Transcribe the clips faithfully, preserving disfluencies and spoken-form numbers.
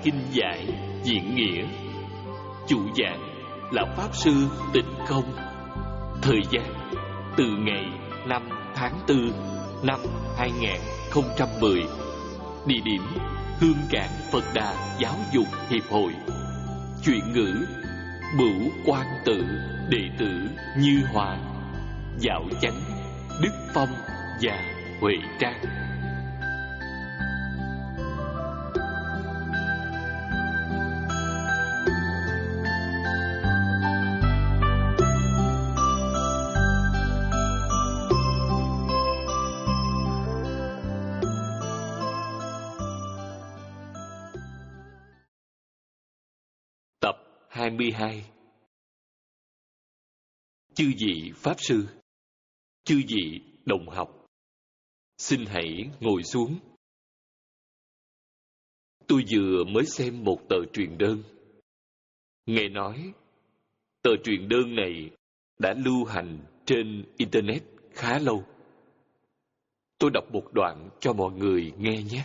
kinh giải diễn nghĩa. Chủ giảng là Pháp Sư Tịnh Không. Thời gian từ ngày năm tháng tư năm hai nghìn không trăm mười. Địa điểm Hương Cảng Phật Đà Giáo dục Hiệp hội. Chuyển ngữ Bửu Quan Tự, đệ tử Như Hòa, Dạo Chánh, Đức Phong và Huệ Trang. Tập hai mươi hai. Chư vị Pháp Sư, chư vị đồng học, xin hãy ngồi xuống. Tôi vừa mới xem một tờ truyền đơn. Nghe nói, tờ truyền đơn này đã lưu hành trên Internet khá lâu. Tôi đọc một đoạn cho mọi người nghe nhé.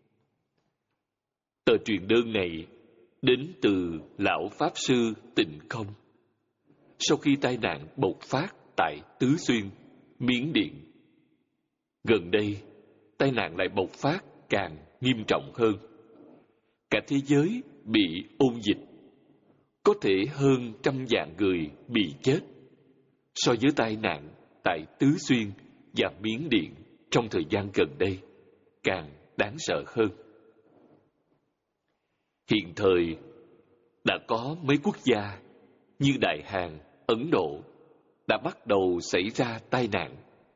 Tờ truyền đơn này đến từ Lão Pháp Sư Tịnh Không. Sau khi tai nạn bộc phát tại Tứ Xuyên, Miến Điện. Gần đây, tai nạn lại bộc phát càng nghiêm trọng hơn. Cả thế giới bị ôn dịch. Có thể hơn trăm vạn người bị chết. So với tai nạn tại Tứ Xuyên và Miến Điện trong thời gian gần đây, càng đáng sợ hơn. Hiện thời, đã có mấy quốc gia như Đại Hàn, Ấn Độ đã bắt đầu xảy ra tai nạn.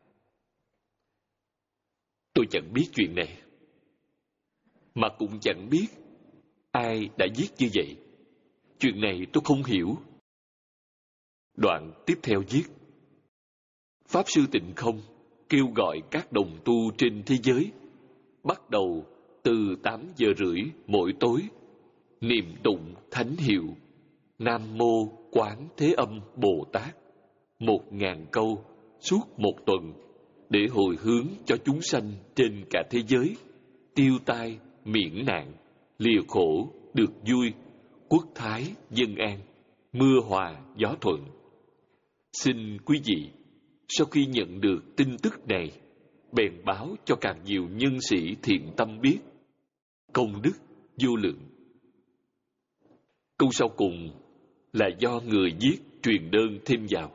Tôi chẳng biết chuyện này, mà cũng chẳng biết ai đã viết như vậy. Chuyện này tôi không hiểu. Đoạn tiếp theo viết: Pháp Sư Tịnh Không kêu gọi các đồng tu trên thế giới bắt đầu từ tám giờ rưỡi mỗi tối niệm tụng thánh hiệu Nam Mô Quán Thế Âm Bồ Tát một ngàn câu suốt một tuần, để hồi hướng cho chúng sanh trên cả thế giới tiêu tai miễn nạn, lìa khổ được vui, quốc thái dân an, mưa hòa gió thuận. Xin quý vị sau khi nhận được tin tức này bèn báo cho càng nhiều nhân sĩ thiện tâm biết. Công đức vô lượng. Câu sau cùng là do người viết truyền đơn thêm vào.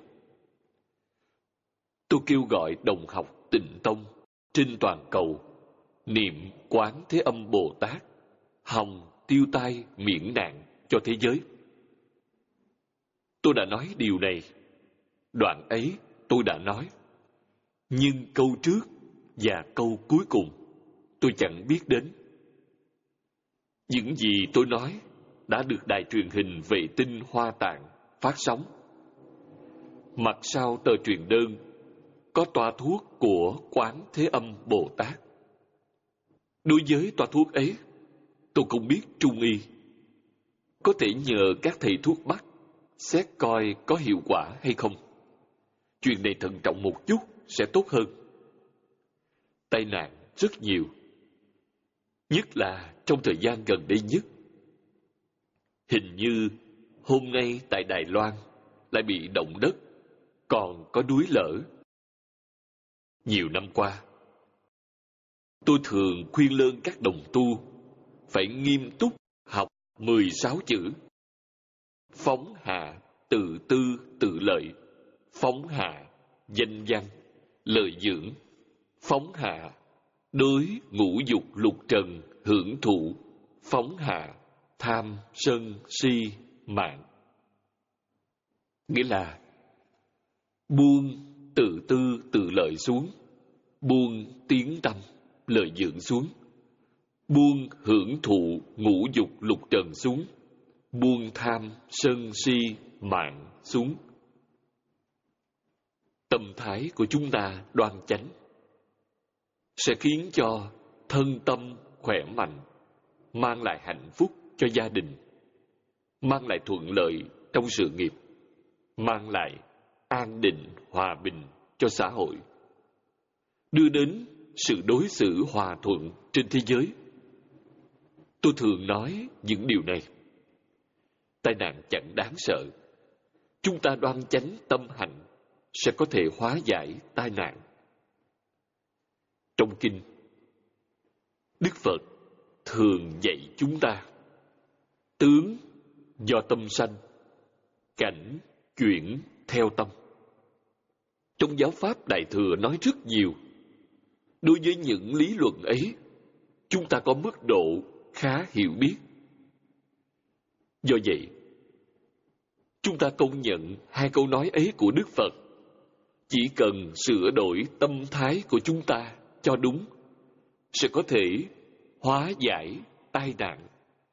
Tôi kêu gọi đồng học Tịnh Tông trên toàn cầu niệm Quán Thế Âm Bồ Tát hòng tiêu tai miễn nạn cho thế giới. Tôi đã nói điều này. Đoạn ấy tôi đã nói. Nhưng câu trước và câu cuối cùng tôi chẳng biết đến. Những gì tôi nói đã được đài truyền hình vệ tinh Hoa Tạng phát sóng. Mặt sau tờ truyền đơn có toa thuốc của Quán Thế Âm Bồ Tát. Đối với toa thuốc ấy, tôi không biết trung y. Có thể nhờ các thầy thuốc Bắc xét coi có hiệu quả hay không. Chuyện này thận trọng một chút sẽ tốt hơn. Tai nạn rất nhiều, nhất là trong thời gian gần đây nhất. Hình như hôm nay tại Đài Loan lại bị động đất, còn có núi lở. Nhiều năm qua, tôi thường khuyên lơn các đồng tu phải nghiêm túc học mười sáu chữ: phóng hạ tự tư tự lợi, phóng hạ danh văn lợi dưỡng, phóng hạ đối ngũ dục lục trần hưởng thụ, phóng hạ tham sân si mạng. Nghĩa là buông tự tư tự lợi xuống, buông tiếng tâm lợi dưỡng xuống, buông hưởng thụ ngũ dục lục trần xuống, buông tham sân si mạng xuống. Tâm thái của chúng ta đoan chánh sẽ khiến cho thân tâm khỏe mạnh, mang lại hạnh phúc cho gia đình, mang lại thuận lợi trong sự nghiệp, mang lại an định, hòa bình cho xã hội, đưa đến sự đối xử hòa thuận trên thế giới. Tôi thường nói những điều này. Tai nạn chẳng đáng sợ. Chúng ta đoan chánh tâm hạnh sẽ có thể hóa giải tai nạn. Trong kinh, Đức Phật thường dạy chúng ta tướng do tâm sanh, cảnh chuyển theo tâm. Trong giáo pháp Đại Thừa nói rất nhiều. Đối với những lý luận ấy, chúng ta có mức độ khá hiểu biết. Do vậy, chúng ta công nhận hai câu nói ấy của Đức Phật. Chỉ cần sửa đổi tâm thái của chúng ta cho đúng, sẽ có thể hóa giải tai nạn.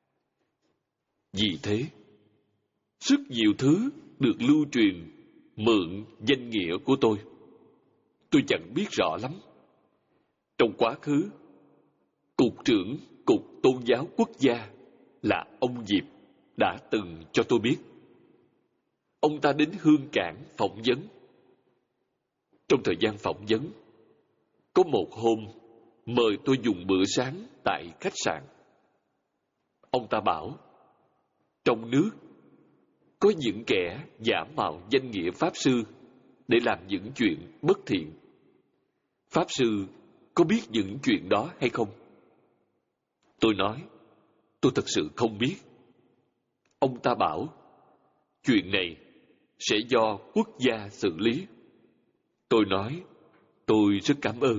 Vì thế, rất nhiều thứ được lưu truyền mượn danh nghĩa của tôi. Tôi chẳng biết rõ lắm. Trong quá khứ, Cục trưởng Cục Tôn giáo Quốc gia là ông Diệp đã từng cho tôi biết. Ông ta đến Hương Cảng phỏng vấn. Trong thời gian phỏng vấn, có một hôm mời tôi dùng bữa sáng tại khách sạn. Ông ta bảo, trong nước có những kẻ giả mạo danh nghĩa Pháp Sư để làm những chuyện bất thiện. Pháp Sư có biết những chuyện đó hay không? Tôi nói, tôi thật sự không biết. Ông ta bảo, chuyện này sẽ do quốc gia xử lý. Tôi nói, tôi rất cảm ơn.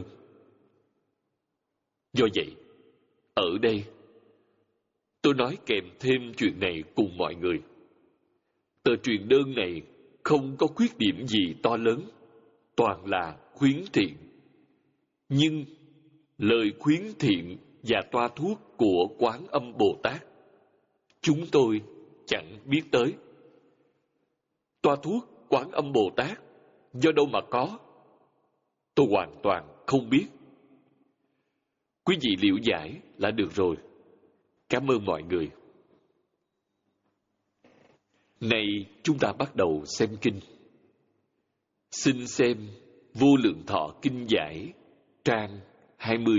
Do vậy, ở đây, tôi nói kèm thêm chuyện này cùng mọi người. Tờ truyền đơn này không có khuyết điểm gì to lớn, toàn là khuyến thiện. Nhưng lời khuyến thiện và toa thuốc của Quán Âm Bồ Tát, chúng tôi chẳng biết tới. Toa thuốc Quán Âm Bồ Tát do đâu mà có? Tôi hoàn toàn không biết. Quý vị liễu giải là được rồi. Cảm ơn mọi người. Nay chúng ta bắt đầu xem kinh. Xin xem Vô Lượng Thọ Kinh Giải, trang hai mươi.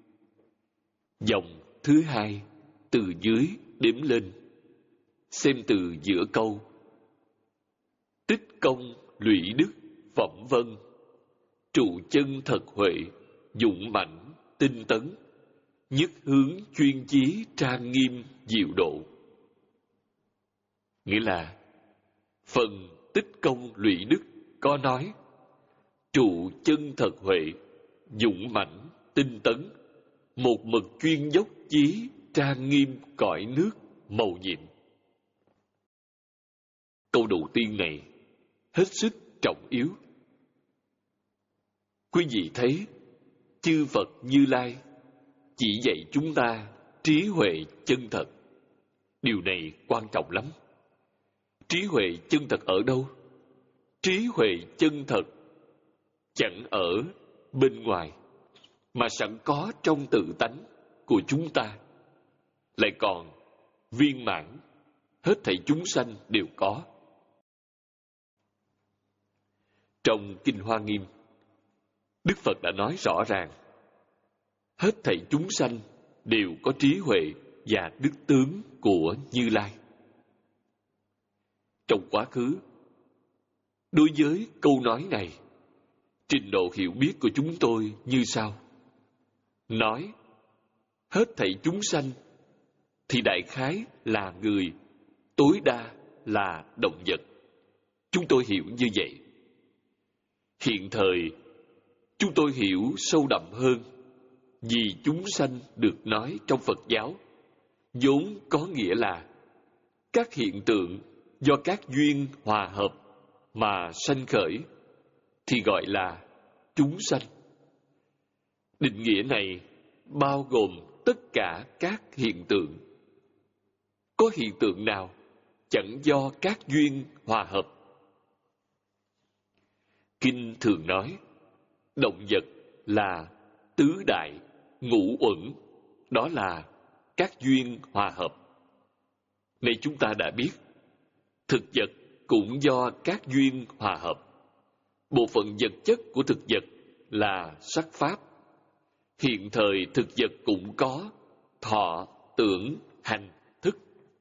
Dòng thứ hai, từ dưới đếm lên. Xem từ giữa câu. Tích công lụy đức phẩm vân, trụ chân thật huệ, dũng mãnh tinh tấn, nhất hướng chuyên chí trang nghiêm diệu độ. Nghĩa là phần tích công lụy đức có nói trụ chân thật huệ, dũng mãnh tinh tấn, một mực chuyên dốc chí trang nghiêm cõi nước mầu nhiệm. Câu đầu tiên này hết sức trọng yếu. Quý vị thấy chư Phật Như Lai chỉ dạy chúng ta trí huệ chân thật. Điều này quan trọng lắm. Trí huệ chân thật ở đâu? Trí huệ chân thật chẳng ở bên ngoài, mà sẵn có trong tự tánh của chúng ta, lại còn viên mãn, hết thảy chúng sanh đều có. Trong Kinh Hoa Nghiêm, Đức Phật đã nói rõ ràng, hết thảy chúng sanh đều có trí huệ và đức tướng của Như Lai. Trong quá khứ, đối với câu nói này, trình độ hiểu biết của chúng tôi như sau. Nói, hết thảy chúng sanh, thì đại khái là người, tối đa là động vật. Chúng tôi hiểu như vậy. Hiện thời, chúng tôi hiểu sâu đậm hơn, vì chúng sanh được nói trong Phật giáo, vốn có nghĩa là các hiện tượng do các duyên hòa hợp mà sanh khởi, thì gọi là chúng sanh. Định nghĩa này bao gồm tất cả các hiện tượng. Có hiện tượng nào chẳng do các duyên hòa hợp? Kinh thường nói, động vật là tứ đại, ngũ uẩn, đó là các duyên hòa hợp. Này chúng ta đã biết, thực vật cũng do các duyên hòa hợp. Bộ phận vật chất của thực vật là sắc pháp. Hiện thời thực vật cũng có thọ, tưởng, hành, thức.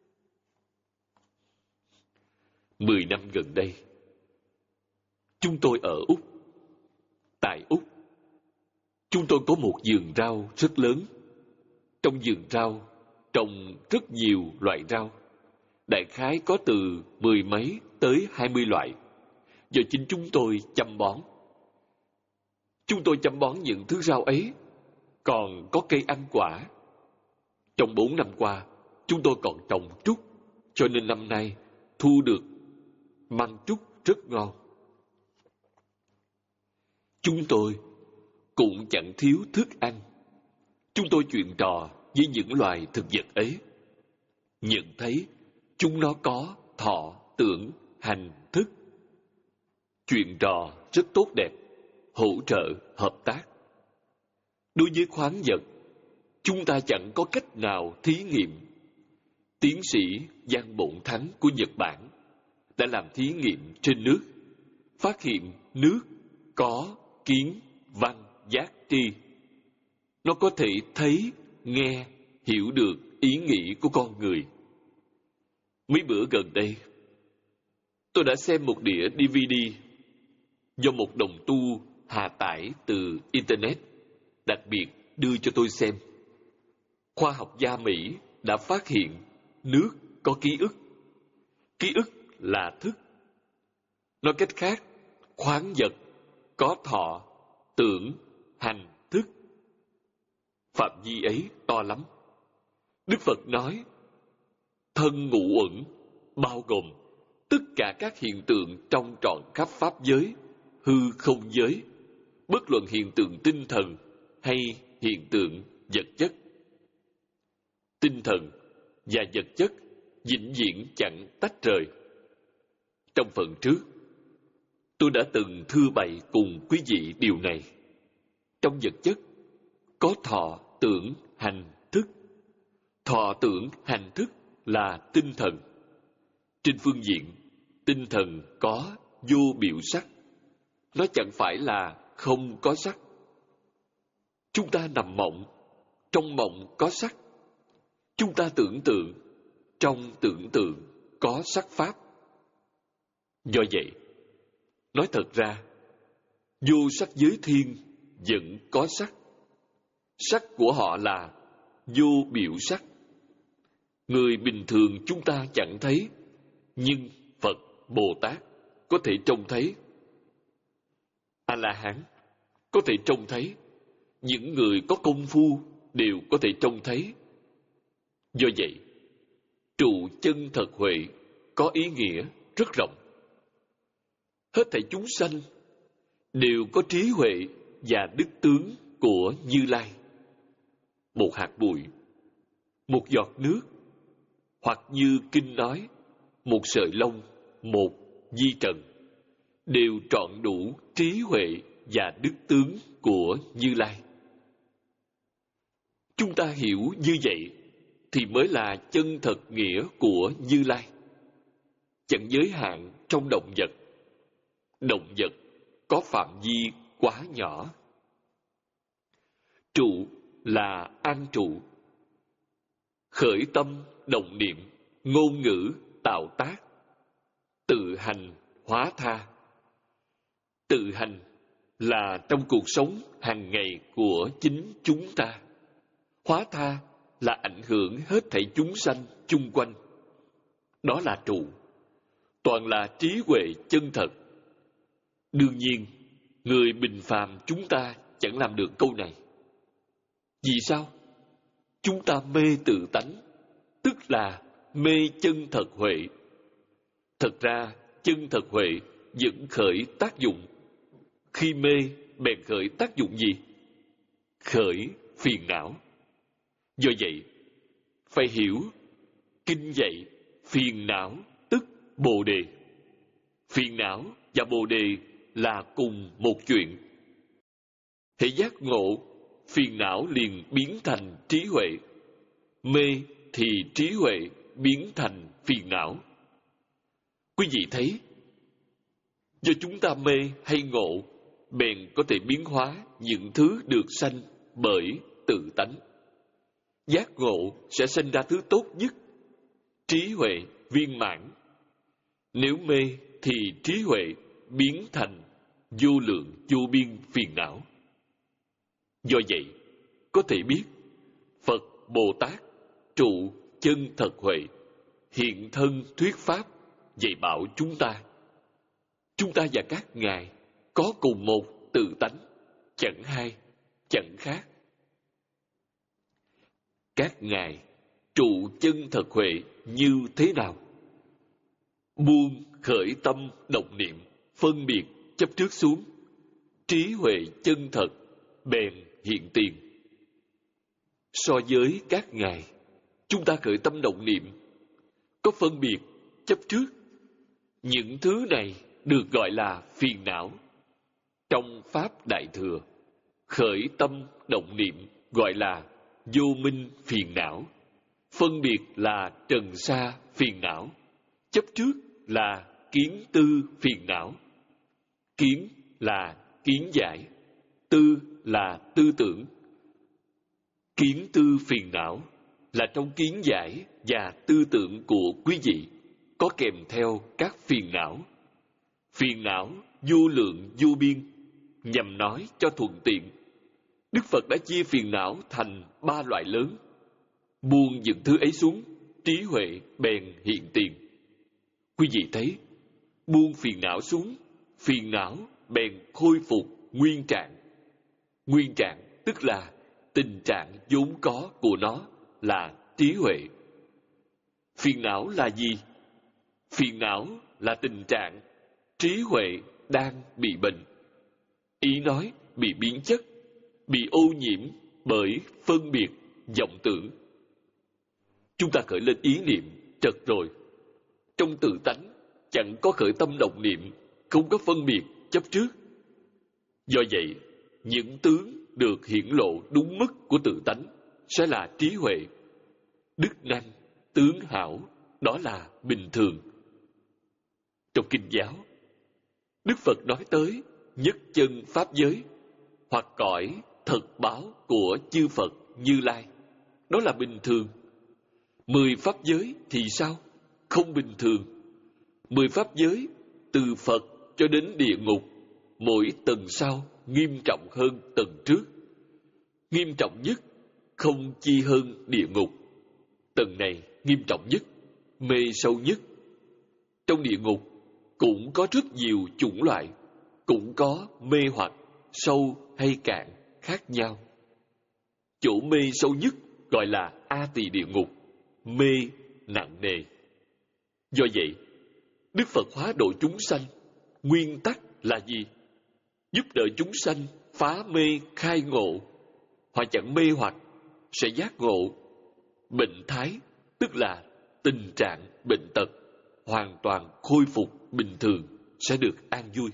Mười năm gần đây, chúng tôi ở Úc. Tại Úc, chúng tôi có một vườn rau rất lớn. Trong vườn rau trồng rất nhiều loại rau, đại khái có từ mười mấy tới hai mươi loại, do chính chúng tôi chăm bón. Chúng tôi chăm bón những thứ rau ấy, còn có cây ăn quả. Trong bốn năm qua, chúng tôi còn trồng trúc, cho nên năm nay thu được măng trúc rất ngon. Chúng tôi cũng chẳng thiếu thức ăn. Chúng tôi chuyện trò với những loài thực vật ấy, nhận thấy chúng nó có thọ, tưởng, hành, thức. Chuyện trò rất tốt đẹp, hỗ trợ, hợp tác. Đối với khoáng vật, chúng ta chẳng có cách nào thí nghiệm. Tiến sĩ Giang Bổn Thắng của Nhật Bản đã làm thí nghiệm trên nước, phát hiện nước có kiến, văn, giác, tri. Nó có thể thấy, nghe, hiểu được ý nghĩ của con người. Mấy bữa gần đây, tôi đã xem một đĩa đê vê đê do một đồng tu hạ tải từ Internet, đặc biệt đưa cho tôi xem. Khoa học gia Mỹ đã phát hiện nước có ký ức. Ký ức là thức. Nói cách khác, khoáng vật có thọ, tưởng, hành, thức. Phạm vi ấy to lắm. Đức Phật nói, thân ngũ uẩn bao gồm tất cả các hiện tượng trong trọn khắp pháp giới, hư không giới, bất luận hiện tượng tinh thần hay hiện tượng vật chất. Tinh thần và vật chất vĩnh viễn chẳng tách rời. Trong phần trước, tôi đã từng thưa bày cùng quý vị điều này. Trong vật chất có thọ, tưởng, hành, thức. Thọ, tưởng, hành, thức là tinh thần. Trên phương diện, tinh thần có vô biểu sắc. Nó chẳng phải là không có sắc. Chúng ta nằm mộng, trong mộng có sắc. Chúng ta tưởng tượng, trong tưởng tượng có sắc pháp. Do vậy, nói thật ra, vô sắc giới thiên vẫn có sắc. Sắc của họ là vô biểu sắc. Người bình thường chúng ta chẳng thấy, nhưng Phật, Bồ Tát có thể trông thấy. A-la-hán có thể trông thấy. Những người có công phu đều có thể trông thấy. Do vậy, trụ chân thật huệ có ý nghĩa rất rộng. Hết thảy chúng sanh đều có trí huệ và đức tướng của Như Lai. Một hạt bụi, một giọt nước, hoặc như kinh nói, một sợi lông, một di trần, đều trọn đủ trí huệ và đức tướng của Như Lai. Chúng ta hiểu như vậy thì mới là chân thật nghĩa của Như Lai. Chẳng giới hạn trong động vật. Động vật có phạm vi quá nhỏ. Trụ là an trụ. Khởi tâm, động niệm, ngôn ngữ, tạo tác. Tự hành, hóa tha. Tự hành là trong cuộc sống hàng ngày của chính chúng ta. Hóa tha là ảnh hưởng hết thảy chúng sanh chung quanh. Đó là trụ. Toàn là trí huệ chân thật. Đương nhiên, người bình phàm chúng ta chẳng làm được câu này. Vì sao? Chúng ta mê tự tánh, tức là mê chân thật huệ. Thật ra, chân thật huệ vẫn khởi tác dụng. Khi mê, bèn khởi tác dụng gì? Khởi phiền não. Do vậy, phải hiểu, kinh dạy, phiền não tức bồ đề. Phiền não và bồ đề là cùng một chuyện. Hễ giác ngộ, phiền não liền biến thành trí huệ. Mê thì trí huệ biến thành phiền não. Quý vị thấy, do chúng ta mê hay ngộ, bèn có thể biến hóa những thứ được sanh bởi tự tánh. giác ngộ sẽ sinh ra thứ tốt nhất, trí huệ viên mãn. Nếu mê thì trí huệ biến thành vô lượng vô biên phiền não. Do vậy, có thể biết Phật Bồ Tát trụ chân thật huệ, hiện thân thuyết pháp, dạy bảo chúng ta. Chúng ta và các ngài có cùng một tự tánh, chẳng hai, chẳng khác. Các ngài trụ chân thật huệ như thế nào? Buông khởi tâm động niệm, phân biệt chấp trước xuống, trí huệ chân thật bèn hiện tiền. So với các ngài, chúng ta khởi tâm động niệm, có phân biệt chấp trước. Những thứ này được gọi là phiền não. Trong Pháp Đại Thừa, khởi tâm động niệm gọi là vô minh phiền não, phân biệt là trần sa phiền não, chấp trước là kiến tư phiền não. Kiến là kiến giải, tư là tư tưởng. Kiến tư phiền não là trong kiến giải và tư tưởng của quý vị có kèm theo các phiền não. Phiền não vô lượng vô biên. Nhằm nói cho thuận tiện, Đức Phật đã chia phiền não thành ba loại lớn. Buông những thứ ấy xuống, trí huệ bèn hiện tiền. Quý vị thấy, buông phiền não xuống, phiền não bèn khôi phục nguyên trạng. Nguyên trạng tức là tình trạng vốn có của nó là trí huệ. Phiền não là gì? Phiền não là tình trạng trí huệ đang bị bệnh. Ý nói bị biến chất, bị ô nhiễm bởi phân biệt, vọng tưởng. Chúng ta khởi lên ý niệm, trật rồi. Trong tự tánh chẳng có khởi tâm động niệm, không có phân biệt, chấp trước. Do vậy, những tướng được hiển lộ đúng mức của tự tánh sẽ là trí huệ. Đức năng, tướng hảo, đó là bình thường. Trong Kinh giáo, Đức Phật nói tới nhất chân Pháp giới, hoặc cõi thật báo của chư Phật Như Lai. Đó là bình thường. Mười Pháp giới thì sao? Không bình thường. Mười Pháp giới, từ Phật cho đến địa ngục, mỗi tầng sau nghiêm trọng hơn tầng trước. Nghiêm trọng nhất không chi hơn địa ngục. Tầng này nghiêm trọng nhất, mê sâu nhất. Trong địa ngục cũng có rất nhiều chủng loại, cũng có mê hoặc sâu hay cạn khác nhau. Chỗ mê sâu nhất gọi là A Tỳ địa ngục, mê nặng nề. Do vậy, Đức Phật hóa độ chúng sanh, nguyên tắc là gì? Giúp đỡ chúng sanh phá mê khai ngộ. Họ chẳng mê hoặc sẽ giác ngộ. Bệnh thái tức là tình trạng bệnh tật hoàn toàn khôi phục bình thường, sẽ được an vui.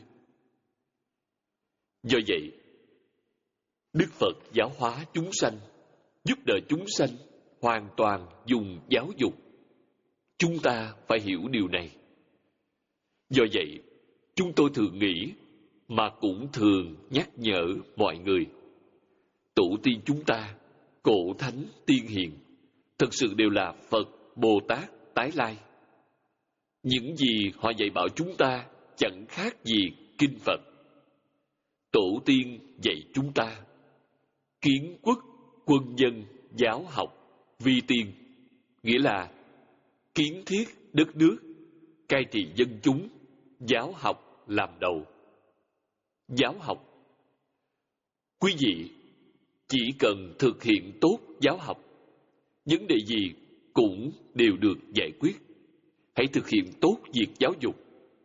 Do vậy, Đức Phật giáo hóa chúng sanh, giúp đỡ chúng sanh hoàn toàn dùng giáo dục. Chúng ta phải hiểu điều này. Do vậy, chúng tôi thường nghĩ mà cũng thường nhắc nhở mọi người. Tổ tiên chúng ta, cổ thánh tiên hiền, thực sự đều là Phật, Bồ Tát, tái lai. Những gì họ dạy bảo chúng ta chẳng khác gì kinh Phật. Tổ tiên dạy chúng ta kiến quốc, quân dân, giáo học, vi tiên, nghĩa là kiến thiết đất nước, cai trị dân chúng, giáo học làm đầu. Giáo học, quý vị chỉ cần thực hiện tốt giáo học, vấn đề gì cũng đều được giải quyết. Hãy thực hiện tốt việc giáo dục.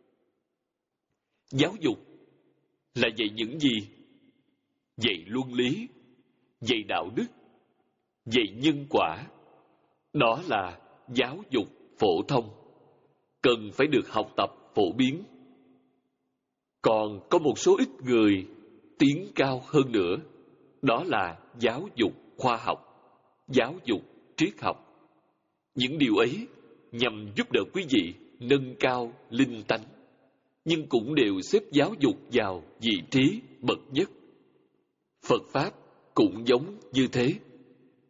Giáo dục là dạy những gì? Dạy luân lý, dạy đạo đức, dạy nhân quả. Đó là giáo dục phổ thông, cần phải được học tập phổ biến. Còn có một số ít người tiến cao hơn nữa, đó là giáo dục khoa học, giáo dục triết học. Những điều ấy nhằm giúp đỡ quý vị nâng cao linh tánh, nhưng cũng đều xếp giáo dục vào vị trí bậc nhất. Phật Pháp cũng giống như thế.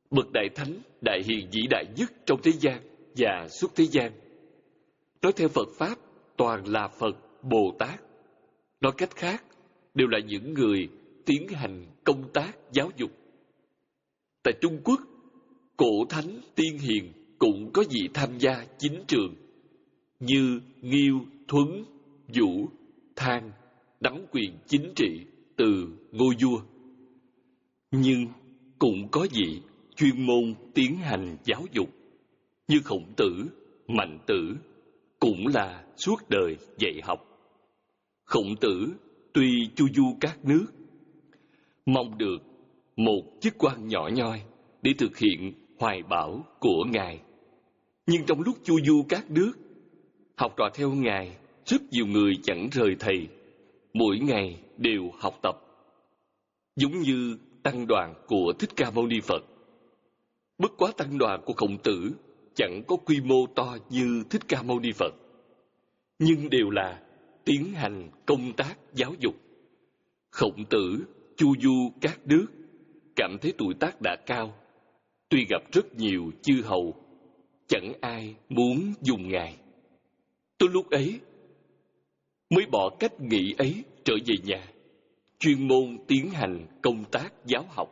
bậc đại thánh, đại hiền vĩ đại nhất trong thế gian và suốt thế gian. Nói theo Phật Pháp, toàn là Phật, Bồ Tát. Nói cách khác, đều là những người tiến hành công tác giáo dục. Tại Trung Quốc, cổ thánh tiên hiền cũng có vị tham gia chính trường, như Nghiêu, Thuấn, Vũ, Thang, nắm quyền chính trị từ ngôi vua. Nhưng cũng có vị chuyên môn tiến hành giáo dục, như Khổng Tử, Mạnh Tử, cũng là suốt đời dạy học. Khổng Tử tuy chu du các nước, mong được một chức quan nhỏ nhoi để thực hiện hoài bão của Ngài. Nhưng trong lúc chu du các nước, học trò theo Ngài, rất nhiều người chẳng rời Thầy, mỗi ngày đều học tập. Giống như tăng đoàn của Thích Ca Mâu Ni Phật. Bất quá tăng đoàn của Khổng Tử chẳng có quy mô to như Thích Ca Mâu Ni Phật, nhưng đều là tiến hành công tác giáo dục. Khổng Tử chu du các nước, cảm thấy tuổi tác đã cao, tuy gặp rất nhiều chư hầu, chẳng ai muốn dùng Ngài. Tới lúc ấy mới bỏ cách nghĩ ấy trở về nhà, chuyên môn tiến hành công tác giáo học.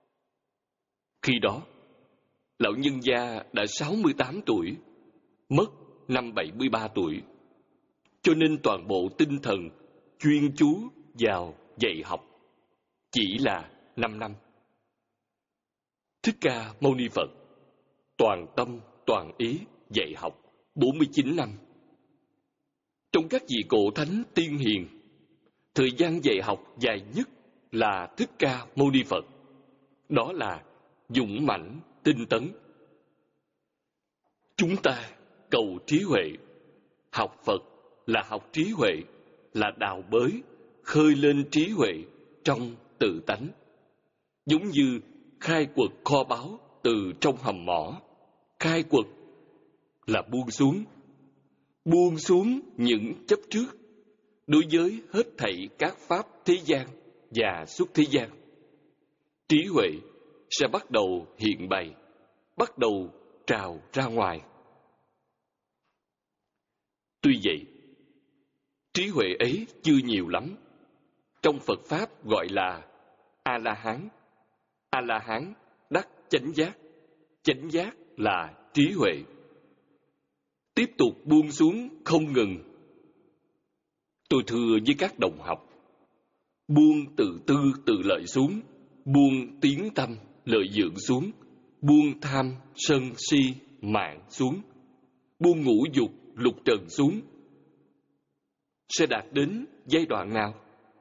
Khi đó, lão nhân gia đã sáu mươi tám tuổi, mất năm bảy mươi ba tuổi, cho nên toàn bộ tinh thần chuyên chú vào dạy học chỉ là năm năm. Thích Ca Mâu Ni Phật toàn tâm toàn ý dạy học bốn mươi chín năm. Trong các vị cổ thánh tiên hiền, thời gian dạy học dài nhất là Thích Ca Mâu Ni Phật. Đó là dũng mãnh tinh tấn. Chúng ta cầu trí huệ, học Phật là học trí huệ, là đào bới, khơi lên trí huệ trong tự tánh. Giống như khai quật kho báu từ trong hầm mỏ. Khai quật là buông xuống, buông xuống những chấp trước đối với hết thảy các pháp thế gian và xuất thế gian. Trí huệ sẽ bắt đầu hiện bày, bắt đầu trào ra ngoài. Tuy vậy, trí huệ ấy chưa nhiều lắm. Trong Phật Pháp gọi là A-la-hán. A-la-hán đắc chánh giác. Chánh giác là trí huệ. Tiếp tục buông xuống không ngừng. Tôi thưa với các đồng học, buông tự tư tự lợi xuống, buông tiếng tâm lợi dưỡng xuống, buông tham sân si mạng xuống, buông ngũ dục lục trần xuống, sẽ đạt đến giai đoạn nào?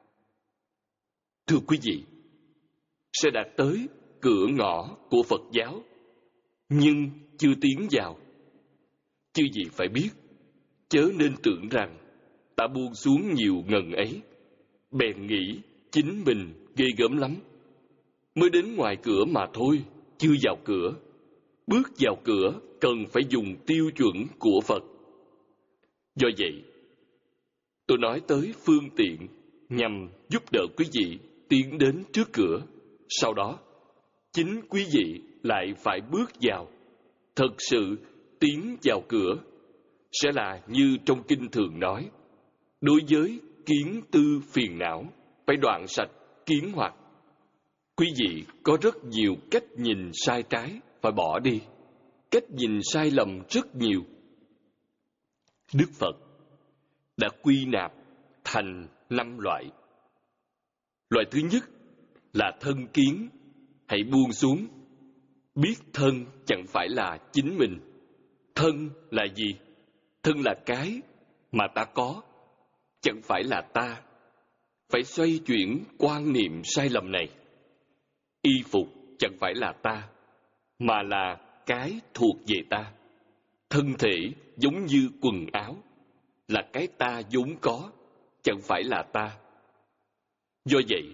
Thưa quý vị, sẽ đạt tới cửa ngõ của Phật giáo, nhưng chưa tiến vào. Chư vị phải biết, chớ nên tưởng rằng ta buông xuống nhiều ngần ấy, bèn nghĩ chính mình ghê gớm lắm. Mới đến ngoài cửa mà thôi, chưa vào cửa. Bước vào cửa cần phải dùng tiêu chuẩn của Phật. Do vậy, tôi nói tới phương tiện nhằm giúp đỡ quý vị tiến đến trước cửa. Sau đó, chính quý vị lại phải bước vào. Thật sự tiến vào cửa sẽ là như trong kinh thường nói, đối với kiến tư phiền não phải đoạn sạch kiến hoặc. Quý vị có rất nhiều cách nhìn sai trái phải bỏ đi. Cách nhìn sai lầm rất nhiều. Đức Phật đã quy nạp thành năm loại. Loại thứ nhất là thân kiến, hãy buông xuống. Biết thân chẳng phải là chính mình. Thân là gì? Thân là cái mà ta có, chẳng phải là ta. Phải xoay chuyển quan niệm sai lầm này. Y phục chẳng phải là ta, mà là cái thuộc về ta. Thân thể giống như quần áo, là cái ta vốn có, chẳng phải là ta. Do vậy,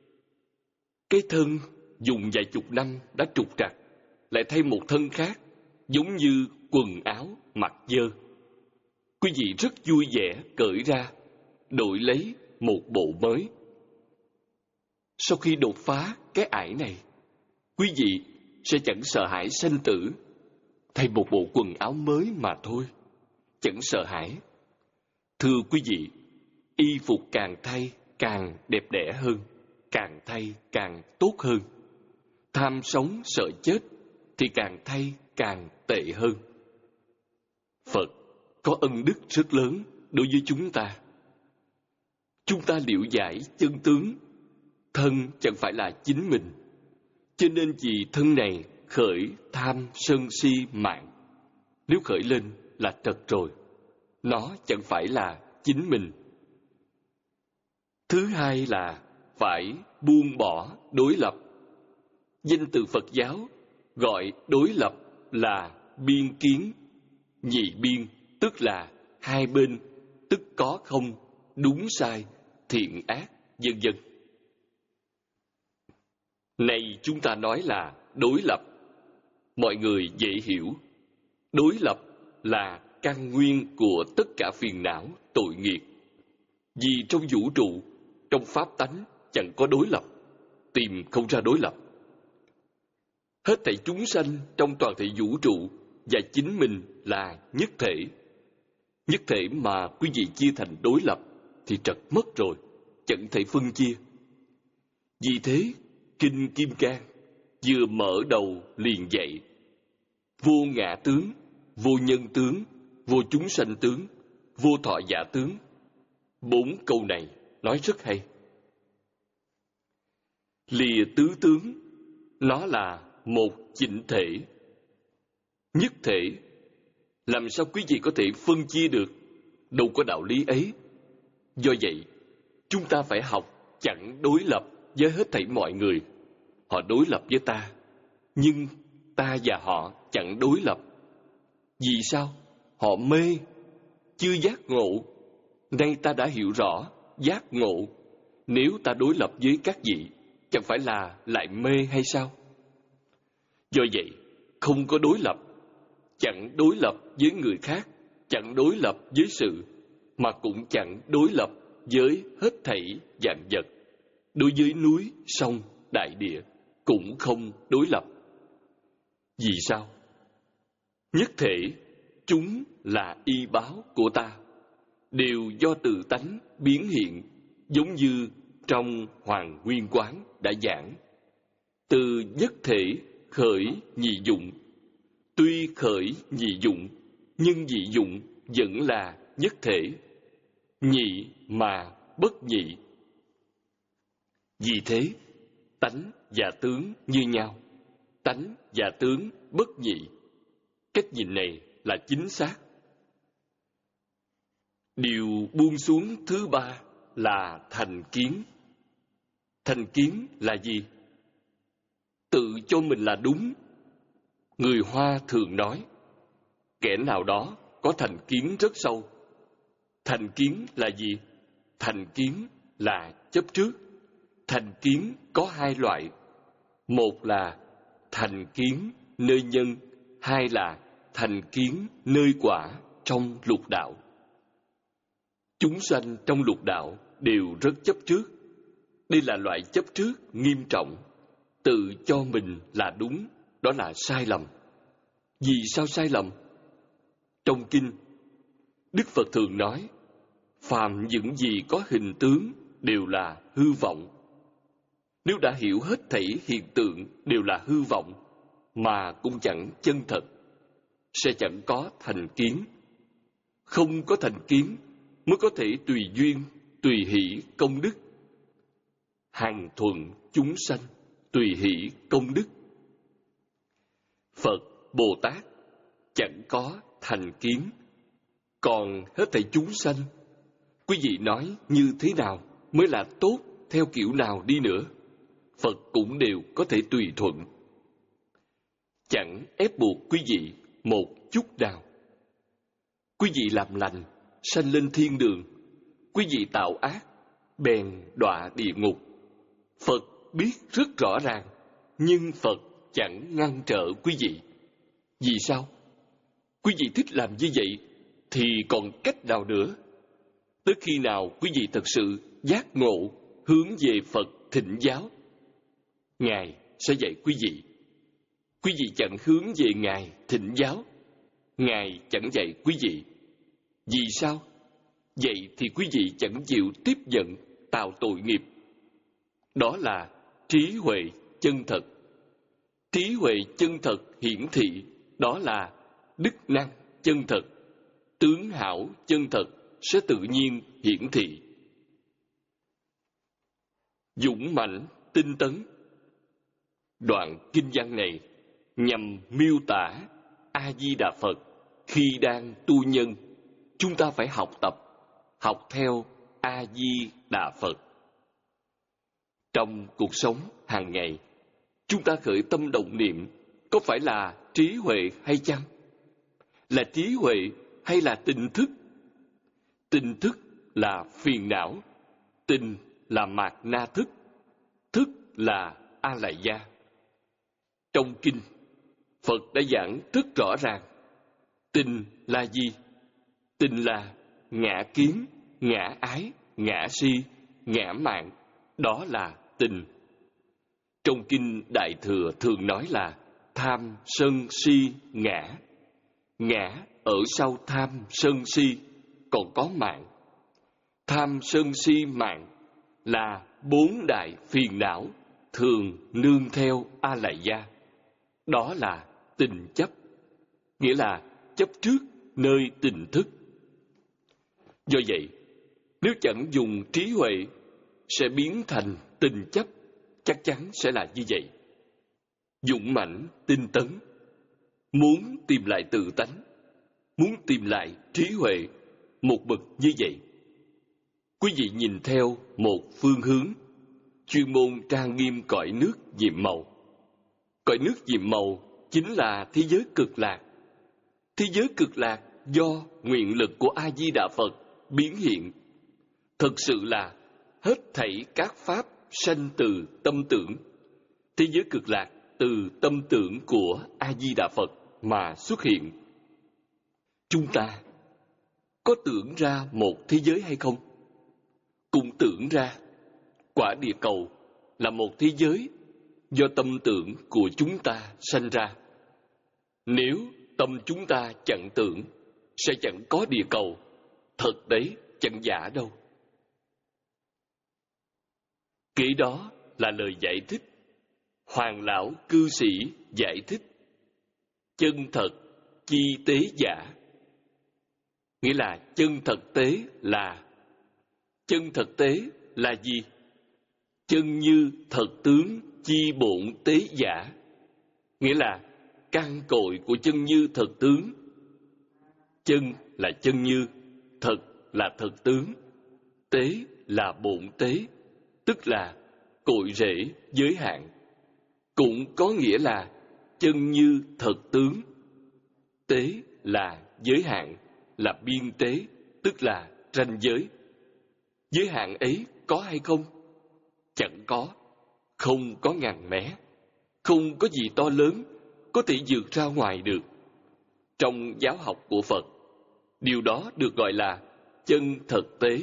cái thân dùng vài chục năm đã trục trặc, lại thay một thân khác, giống như quần áo mặc dơ. Quý vị rất vui vẻ cởi ra, đổi lấy một bộ mới. Sau khi đột phá cái ải này, quý vị sẽ chẳng sợ hãi sanh tử, thay một bộ quần áo mới mà thôi, chẳng sợ hãi. Thưa quý vị, y phục càng thay càng đẹp đẽ hơn, càng thay càng tốt hơn. Tham sống sợ chết thì càng thay càng tệ hơn. Phật có ân đức rất lớn đối với chúng ta. Chúng ta liễu giải chân tướng, thân chẳng phải là chính mình, cho nên vì thân này khởi tham sân si mạng. Nếu khởi lên là trật rồi, nó chẳng phải là chính mình. Thứ hai là phải buông bỏ đối lập. Danh từ Phật giáo gọi đối lập là biên kiến, nhị biên, tức là hai bên, tức có không, đúng sai, thiện ác, vân vân. Này chúng ta nói là đối lập, mọi người dễ hiểu. Đối lập là căn nguyên của tất cả phiền não, tội nghiệp. Vì trong vũ trụ, trong pháp tánh chẳng có đối lập, tìm không ra đối lập. Hết thảy chúng sanh trong toàn thể vũ trụ và chính mình là nhất thể. Nhất thể mà quý vị chia thành đối lập thì trật mất rồi, chẳng thể phân chia. Vì thế, Kinh Kim Cang vừa mở đầu liền dạy: vô ngã tướng, vô nhân tướng, vô chúng sanh tướng, vô thọ giả tướng. Bốn câu này nói rất hay. Lìa tứ tướng, nó là một chỉnh thể. Nhất thể, làm sao quý vị có thể phân chia được? Đâu có đạo lý ấy. Do vậy, chúng ta phải học chẳng đối lập với hết thảy mọi người. Họ đối lập với ta, nhưng ta và họ chẳng đối lập. Vì sao? Họ mê, chưa giác ngộ. Nay ta đã hiểu rõ, giác ngộ. Nếu ta đối lập với các vị, chẳng phải là lại mê hay sao? Do vậy, không có đối lập. Chẳng đối lập với người khác, chẳng đối lập với sự, mà cũng chẳng đối lập với hết thảy vạn vật. Đối với núi, sông, đại địa cũng không đối lập. Vì sao? Nhất thể, chúng là y báo của ta, đều do tự tánh biến hiện, giống như trong Hoàng Nguyên Quán đã giảng. Từ nhất thể khởi nhị dụng. Tuy khởi nhị dụng, nhưng nhị dụng vẫn là nhất thể. Nhị mà bất nhị. Vì thế, tánh và tướng như nhau, tánh và tướng bất nhị. Cách nhìn này là chính xác. Điều buông xuống thứ ba là thành kiến. Thành kiến là gì? Tự cho mình là đúng. Người Hoa thường nói, kẻ nào đó có thành kiến rất sâu. Thành kiến là gì? Thành kiến là chấp trước. Thành kiến có hai loại. Một là thành kiến nơi nhân, hai là thành kiến nơi quả trong lục đạo. Chúng sanh trong lục đạo đều rất chấp trước. Đây là loại chấp trước nghiêm trọng. Tự cho mình là đúng, đó là sai lầm. Vì sao sai lầm? Trong kinh, Đức Phật thường nói, phàm những gì có hình tướng đều là hư vọng. Nếu đã hiểu hết thảy hiện tượng đều là hư vọng, mà cũng chẳng chân thật, sẽ chẳng có thành kiến. Không có thành kiến mới có thể tùy duyên, tùy hỷ công đức. Hằng thuận chúng sanh, tùy hỷ công đức. Phật, Bồ Tát chẳng có thành kiến. Còn hết thảy chúng sanh, quý vị nói như thế nào mới là tốt, theo kiểu nào đi nữa, Phật cũng đều có thể tùy thuận. Chẳng ép buộc quý vị một chút nào. Quý vị làm lành, sanh lên thiên đường. Quý vị tạo ác, bèn đọa địa ngục. Phật biết rất rõ ràng, nhưng Phật chẳng ngăn trở quý vị. Vì sao? Quý vị thích làm như vậy, thì còn cách nào nữa? Tới khi nào quý vị thật sự giác ngộ, hướng về Phật thỉnh giáo, Ngài sẽ dạy quý vị. quý vị chẳng hướng về Ngài thỉnh giáo, Ngài chẳng dạy quý vị. Vì sao? Vậy thì quý vị chẳng chịu tiếp nhận tạo tội nghiệp. Đó là trí huệ chân thật. Trí huệ chân thật hiển thị, đó là đức năng chân thật, tướng hảo chân thật sẽ tự nhiên hiển thị. Dũng mãnh tinh tấn. Đoạn kinh văn này nhằm miêu tả A Di Đà Phật khi đang tu nhân, chúng ta phải học tập, học theo A Di Đà Phật. Trong cuộc sống hàng ngày, chúng ta khởi tâm động niệm có phải là trí huệ hay chăng? Là trí huệ hay là tình thức? Tình thức là phiền não, tình là mạt na thức, thức là a lại gia. Trong kinh, Phật đã giảng rất rõ ràng. Tình là gì? Tình là ngã kiến, ngã ái, ngã si, ngã mạn. Đó là tình. Trong kinh Đại Thừa thường nói là tham, sân, si, ngã. Ngã ở sau tham, sân, si còn có mạn. Tham, sân, si, mạn là bốn đại phiền não thường nương theo a lại gia. Đó là tình chấp, nghĩa là chấp trước nơi tình thức. Do vậy, nếu chẳng dùng trí huệ, sẽ biến thành tình chấp, chắc chắn sẽ là như vậy. Dũng mãnh tinh tấn, muốn tìm lại tự tánh, muốn tìm lại trí huệ, một bậc như vậy. Quý vị nhìn theo một phương hướng, chuyên môn trang nghiêm cõi nước nhiệm màu. Cõi nước nhiệm màu chính là thế giới cực lạc. Thế giới cực lạc do nguyện lực của A Di Đà Phật biến hiện. Thực sự là hết thảy các pháp sanh từ tâm tưởng. Thế giới cực lạc từ tâm tưởng của A Di Đà Phật mà xuất hiện. Chúng ta có tưởng ra một thế giới hay không? Cũng tưởng ra quả địa cầu là một thế giới do tâm tưởng của chúng ta sanh ra. Nếu tâm chúng ta chẳng tưởng, sẽ chẳng có địa cầu. Thật đấy, chẳng giả đâu. Kế đó là lời giải thích. Hoàng lão cư sĩ giải thích: chân thật chi tế giả. Nghĩa là chân thực tế là chân thực tế là gì? Chân như thật tướng chi bổn tế giả. Nghĩa là căn cội của chân như thật tướng. Chân là chân như, thật là thật tướng, tế là bổn tế, tức là cội rễ giới hạn. Cũng có nghĩa là chân như thật tướng, tế là giới hạn, là biên tế, tức là ranh giới. Giới hạn ấy có hay không? Chẳng có, không có ngàn mé, không có gì to lớn có thể vượt ra ngoài được. Trong giáo học của Phật, điều đó được gọi là chân thực tế.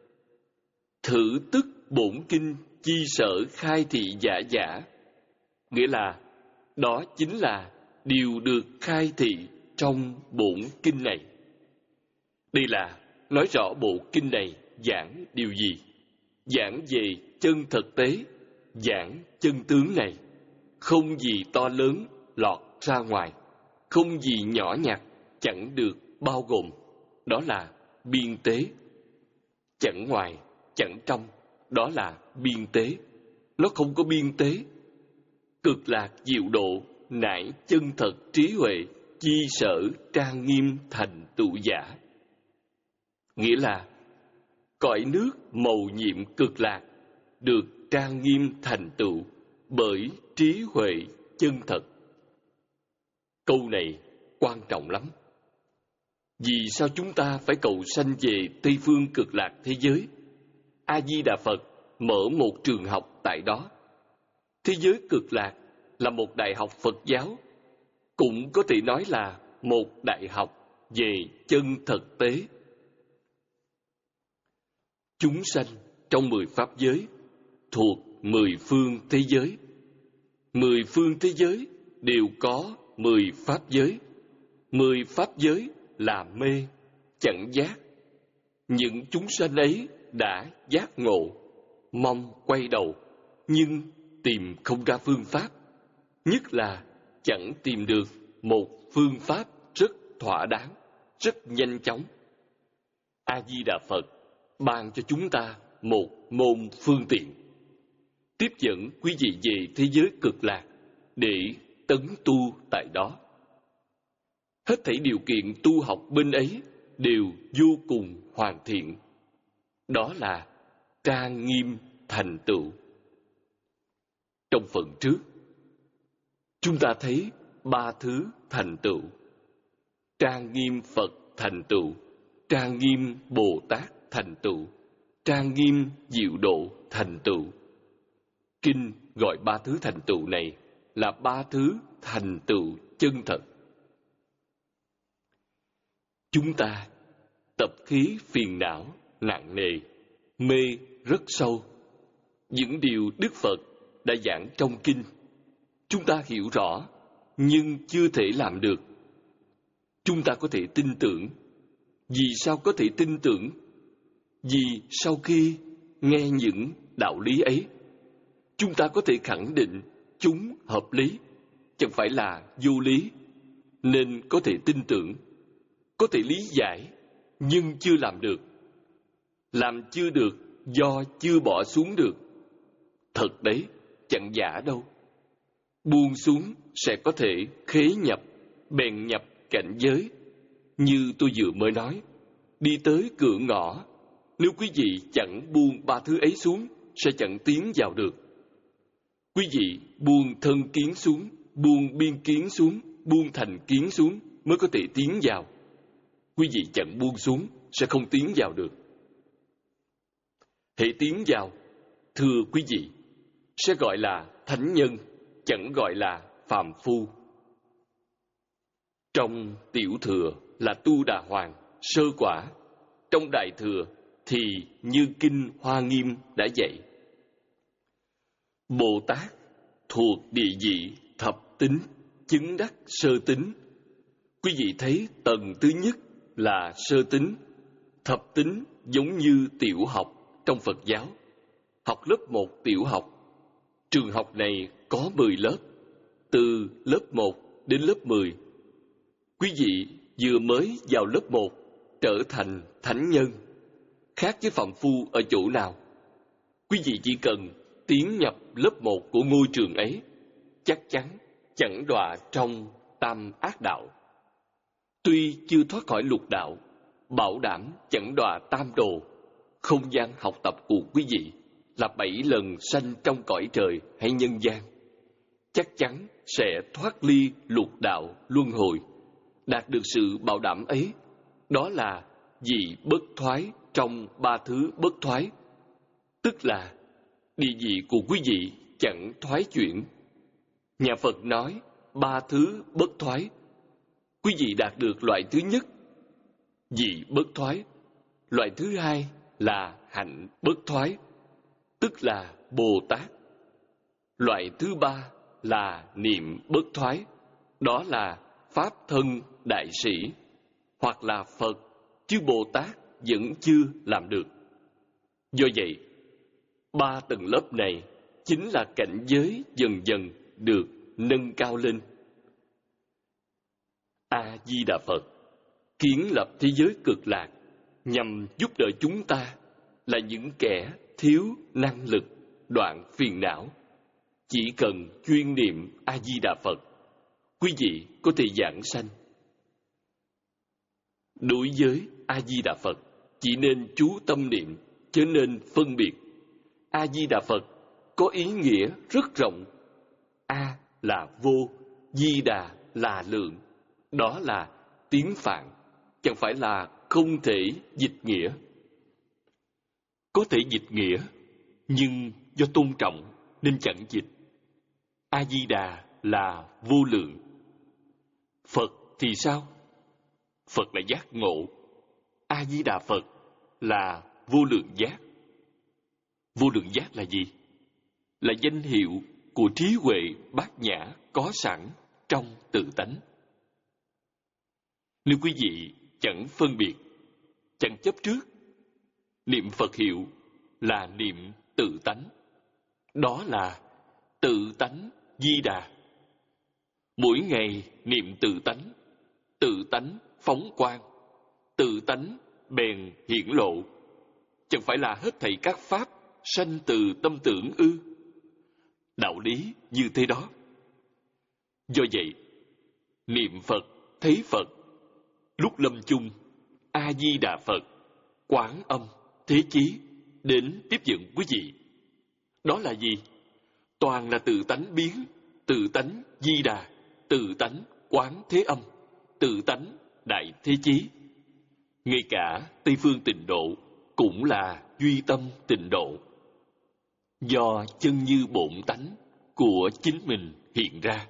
Thử tức bổn kinh chi sở khai thị giả giả. Nghĩa là đó chính là điều được khai thị trong bổn kinh này. Đây là nói rõ bộ kinh này giảng điều gì? Giảng về chân thực tế, giảng chân tướng này. Không gì to lớn lọt ra ngoài, không gì nhỏ nhặt chẳng được bao gồm. Đó là biên tế. Chẳng ngoài, chẳng trong, đó là biên tế. Nó không có biên tế. Cực lạc diệu độ, nải chân thật trí huệ, chi sở trang nghiêm thành tựu giả. Nghĩa là cõi nước mầu nhiệm cực lạc được trang nghiêm thành tựu bởi trí huệ chân thật. Câu này quan trọng lắm. Vì sao chúng ta phải cầu sanh về Tây phương cực lạc thế giới? A Di Đà Phật mở một trường học tại đó. Thế giới cực lạc là một đại học Phật giáo, cũng có thể nói là một đại học về chân thực tế. Chúng sanh trong mười pháp giới thuộc mười phương thế giới. Mười phương thế giới đều có mười pháp giới. Mười pháp giới là mê, chẳng giác. Những chúng sanh ấy đã giác ngộ, mong quay đầu, nhưng tìm không ra phương pháp. Nhất là chẳng tìm được một phương pháp rất thỏa đáng, rất nhanh chóng. A-di-đà Phật ban cho chúng ta một môn phương tiện, tiếp dẫn quý vị về thế giới cực lạc để tấn tu tại đó. Hết thảy điều kiện tu học bên ấy đều vô cùng hoàn thiện. Đó là trang nghiêm thành tựu. Trong phần trước, chúng ta thấy ba thứ thành tựu: trang nghiêm Phật thành tựu, trang nghiêm Bồ Tát thành tựu, trang nghiêm Diệu Độ thành tựu. Kinh gọi ba thứ thành tựu này là ba thứ thành tựu chân thật. Chúng ta tập khí phiền não nặng nề, mê rất sâu. Những điều Đức Phật đã giảng trong kinh, chúng ta hiểu rõ nhưng chưa thể làm được. Chúng ta có thể tin tưởng. Vì sao có thể tin tưởng? Vì sau khi nghe những đạo lý ấy, chúng ta có thể khẳng định chúng hợp lý, chẳng phải là vô lý, nên có thể tin tưởng, có thể lý giải, nhưng chưa làm được. Làm chưa được do chưa bỏ xuống được. Thật đấy, chẳng giả đâu. Buông xuống sẽ có thể khế nhập, bèn nhập cảnh giới. Như tôi vừa mới nói, đi tới cửa ngõ, nếu quý vị chẳng buông ba thứ ấy xuống, sẽ chẳng tiến vào được. Quý vị buông thân kiến xuống, buông biên kiến xuống, buông thành kiến xuống mới có thể tiến vào. Quý vị chẳng buông xuống, sẽ không tiến vào được. Hệ tiến vào, thưa quý vị, sẽ gọi là thánh nhân, chẳng gọi là phàm phu. Trong tiểu thừa là tu đà hoàng, sơ quả. Trong đại thừa thì như kinh Hoa Nghiêm đã dạy. Bồ Tát thuộc địa vị thập tính, chứng đắc sơ tính. Quý vị thấy tầng thứ nhất là sơ tính. Thập tính giống như tiểu học trong Phật giáo. Học lớp một tiểu học. Trường học này có mười lớp. Từ lớp một đến lớp mười. Quý vị vừa mới vào lớp một trở thành thánh nhân. Khác với phàm phu ở chỗ nào? Quý vị chỉ cần tiến nhập lớp một của ngôi trường ấy, chắc chắn chẳng đọa trong tam ác đạo. Tuy chưa thoát khỏi lục đạo, bảo đảm chẳng đọa tam đồ. Không gian học tập của quý vị là bảy lần sanh trong cõi trời hay nhân gian. Chắc chắn sẽ thoát ly lục đạo luân hồi. Đạt được sự bảo đảm ấy, đó là vị bất thoái trong ba thứ bất thoái. Tức là địa vị của quý vị chẳng thoái chuyển. Nhà Phật nói ba thứ bất thoái. Quý vị đạt được loại thứ nhất, vị bất thoái. Loại thứ hai là hạnh bất thoái, tức là Bồ Tát. Loại thứ ba là niệm bất thoái, đó là Pháp thân đại sĩ, hoặc là Phật, chứ Bồ Tát vẫn chưa làm được. Do vậy, ba tầng lớp này chính là cảnh giới dần dần được nâng cao lên. A-di-đà Phật kiến lập thế giới cực lạc nhằm giúp đỡ chúng ta là những kẻ thiếu năng lực, đoạn phiền não. Chỉ cần chuyên niệm A-di-đà Phật, quý vị có thể giảng sanh. Đối với A-di-đà Phật, chỉ nên chú tâm niệm, chớ nên phân biệt. A-di-đà Phật có ý nghĩa rất rộng. A là vô, Di Đà là lượng. Đó là tiếng Phạn, chẳng phải là không thể dịch nghĩa. Có thể dịch nghĩa, nhưng do tôn trọng nên chẳng dịch. A-di-đà là vô lượng. Phật thì sao? Phật là giác ngộ. A-di-đà Phật là vô lượng giác. Vô lượng giác là gì? Là danh hiệu của trí huệ bát nhã có sẵn trong tự tánh. Nếu quý vị chẳng phân biệt, chẳng chấp trước, niệm Phật hiệu là niệm tự tánh. Đó là tự tánh Di Đà. Mỗi ngày niệm tự tánh, tự tánh phóng quang, tự tánh bèn hiển lộ. Chẳng phải là hết thảy các pháp sanh từ tâm tưởng ư? Đạo lý như thế đó. Do vậy, niệm Phật, thấy Phật, lúc lâm chung, A-di-đà Phật, Quán Âm, Thế Chí đến tiếp dẫn quý vị. Đó là gì? Toàn là tự tánh biến, tự tánh Di Đà, tự tánh Quán Thế Âm, tự tánh Đại Thế Chí. Ngay cả Tây Phương Tịnh Độ cũng là duy tâm tịnh độ, do chân như bổn tánh của chính mình hiện ra.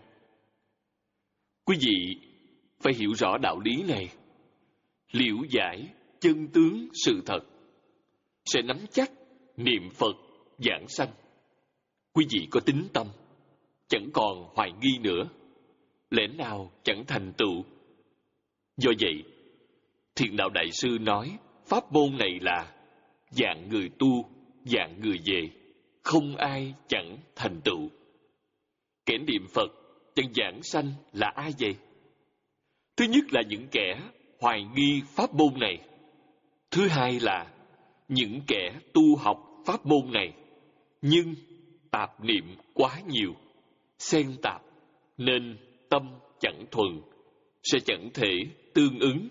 Quý vị phải hiểu rõ đạo lý này, liễu giải chân tướng sự thật, sẽ nắm chắc niệm Phật giảng sanh. Quý vị có tín tâm, chẳng còn hoài nghi nữa, lẽ nào chẳng thành tựu. Do vậy, Thiện Đạo Đại Sư nói pháp môn này là dạng người tu, dạng người về, không ai chẳng thành tựu. Kẻ niệm Phật chẳng giảng sanh là ai vậy? Thứ nhất là những kẻ hoài nghi pháp môn này. Thứ hai là những kẻ tu học pháp môn này, nhưng tạp niệm quá nhiều, xen tạp, nên tâm chẳng thuần, sẽ chẳng thể tương ứng.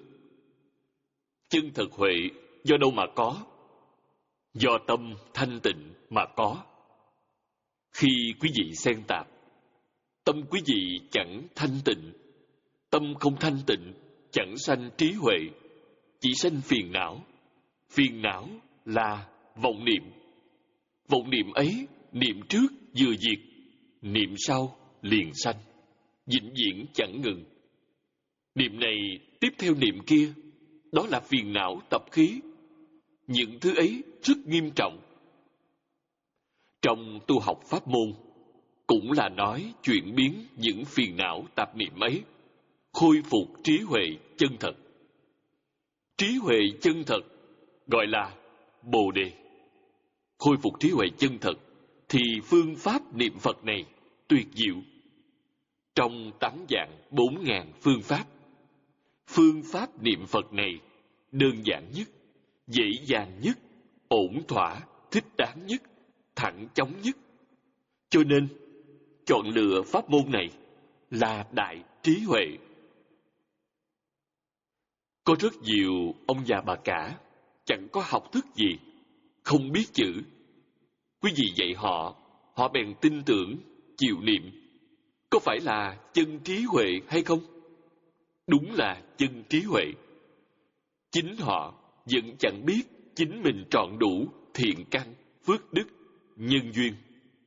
Chân thật huệ do đâu mà có? Do tâm thanh tịnh mà có. Khi quý vị xen tạp, tâm quý vị chẳng thanh tịnh. Tâm không thanh tịnh, chẳng sanh trí huệ, chỉ sanh phiền não. Phiền não là vọng niệm. Vọng niệm ấy, niệm trước vừa diệt, niệm sau liền sanh, vĩnh viễn chẳng ngừng. Niệm này tiếp theo niệm kia, đó là phiền não tập khí. Những thứ ấy rất nghiêm trọng. Trong tu học pháp môn, cũng là nói chuyển biến những phiền não tạp niệm ấy, khôi phục trí huệ chân thật. Trí huệ chân thật gọi là Bồ Đề. Khôi phục trí huệ chân thật thì phương pháp niệm Phật này tuyệt diệu. Trong tám dạng bốn ngàn phương pháp, phương pháp niệm Phật này đơn giản nhất, dễ dàng nhất, ổn thỏa, thích đáng nhất, thẳng chóng nhất. Cho nên, chọn lựa pháp môn này là đại trí huệ. Có rất nhiều ông già bà cả chẳng có học thức gì, không biết chữ. Quý vị dạy họ, họ bèn tin tưởng, chịu niệm. Có phải là chân trí huệ hay không? Đúng là chân trí huệ. Chính họ vẫn chẳng biết chính mình trọn đủ thiện căn, phước đức, nhân duyên.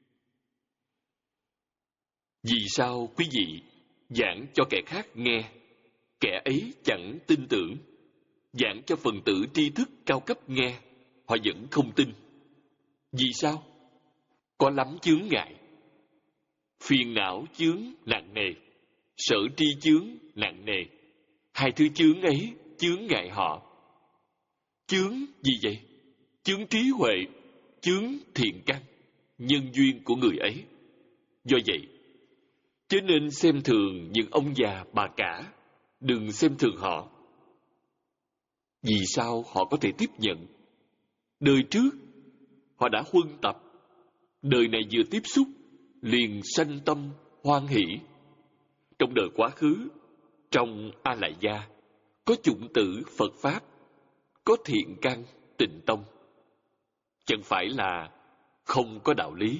Vì sao quý vị giảng cho kẻ khác nghe, kẻ ấy chẳng tin tưởng? Giảng cho phần tử tri thức cao cấp nghe, họ vẫn không tin. Vì sao? Có lắm chướng ngại. Phiền não chướng nặng nề, sở tri chướng nặng nề. Hai thứ chướng ấy chướng ngại họ. Chướng gì vậy? Chướng trí huệ, chướng thiện căn, nhân duyên của người ấy. Do vậy, chớ nên xem thường những ông già bà cả, đừng xem thường họ. Vì sao họ có thể tiếp nhận? Đời trước, họ đã huân tập. Đời này vừa tiếp xúc, liền sanh tâm hoan hỷ. Trong đời quá khứ, trong A Lại Gia, có chủng tử Phật Pháp, có thiện căn Tịnh Tông. Chẳng phải là không có đạo lý.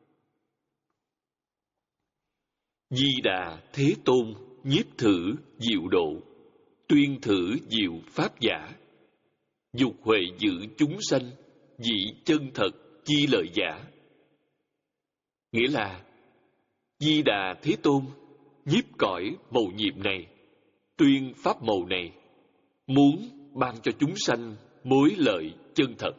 Di Đà Thế Tôn nhiếp thử diệu độ, tuyên thử diệu pháp giả. Dục huệ giữ chúng sanh, dị chân thật chi lợi giả. Nghĩa là Di Đà Thế Tôn nhiếp cõi mầu nhiệm này, tuyên pháp mầu này, muốn ban cho chúng sanh mối lợi chân thật.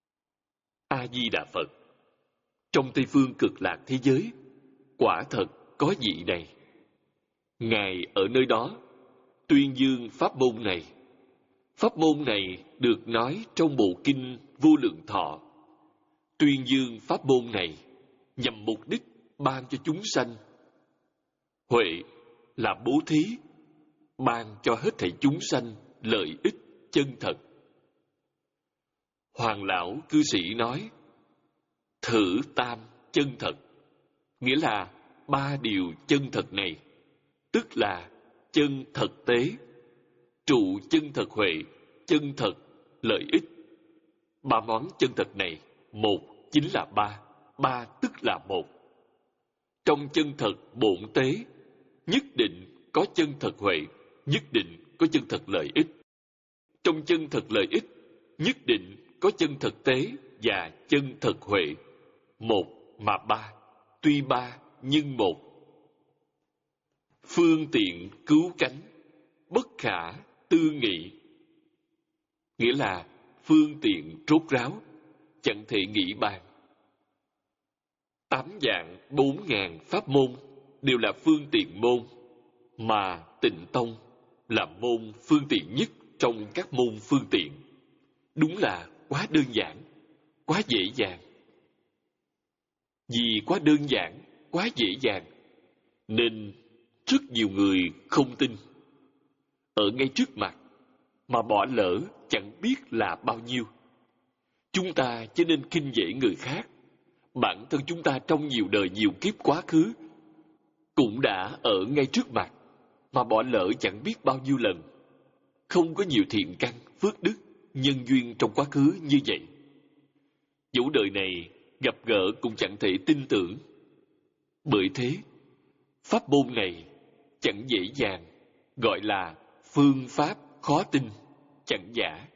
A Di Đà Phật, trong Tây Phương Cực Lạc thế giới, quả thật có vị này. Ngài ở nơi đó tuyên dương pháp môn này. Pháp môn này được nói trong bộ kinh Vô Lượng Thọ. Tuyên dương pháp môn này nhằm mục đích ban cho chúng sanh huệ, là bố thí, ban cho hết thảy chúng sanh lợi ích chân thật. Hoàng lão cư sĩ nói, thử tam chân thật, nghĩa là ba điều chân thật này, tức là chân thật tế, trụ chân thật huệ, chân thật lợi ích. Ba món chân thật này, một chính là ba, ba tức là một. Trong chân thật bổn tế, nhất định có chân thật huệ, nhất định có chân thật lợi ích. Trong chân thật lợi ích, nhất định có chân thật tế và chân thật huệ. Một mà ba, tuy ba nhưng một. Phương tiện cứu cánh, bất khả tư nghị. Nghĩa là phương tiện rốt ráo, chẳng thể nghĩ bàn. Tám dạng bốn ngàn pháp môn đều là phương tiện môn, mà Tịnh Tông là môn phương tiện nhất trong các môn phương tiện. Đúng là quá đơn giản, quá dễ dàng. Vì quá đơn giản, quá dễ dàng, nên rất nhiều người không tin. Ở ngay trước mặt, mà bỏ lỡ chẳng biết là bao nhiêu. Chúng ta cho nên khinh dễ người khác. Bản thân chúng ta trong nhiều đời nhiều kiếp quá khứ cũng đã ở ngay trước mặt, mà bỏ lỡ chẳng biết bao nhiêu lần. Không có nhiều thiện căn, phước đức, nhân duyên trong quá khứ như vậy. Dẫu đời này gặp gỡ cũng chẳng thể tin tưởng. Bởi thế, pháp môn này chẳng dễ dàng, gọi là phương pháp khó tin, chẳng giả.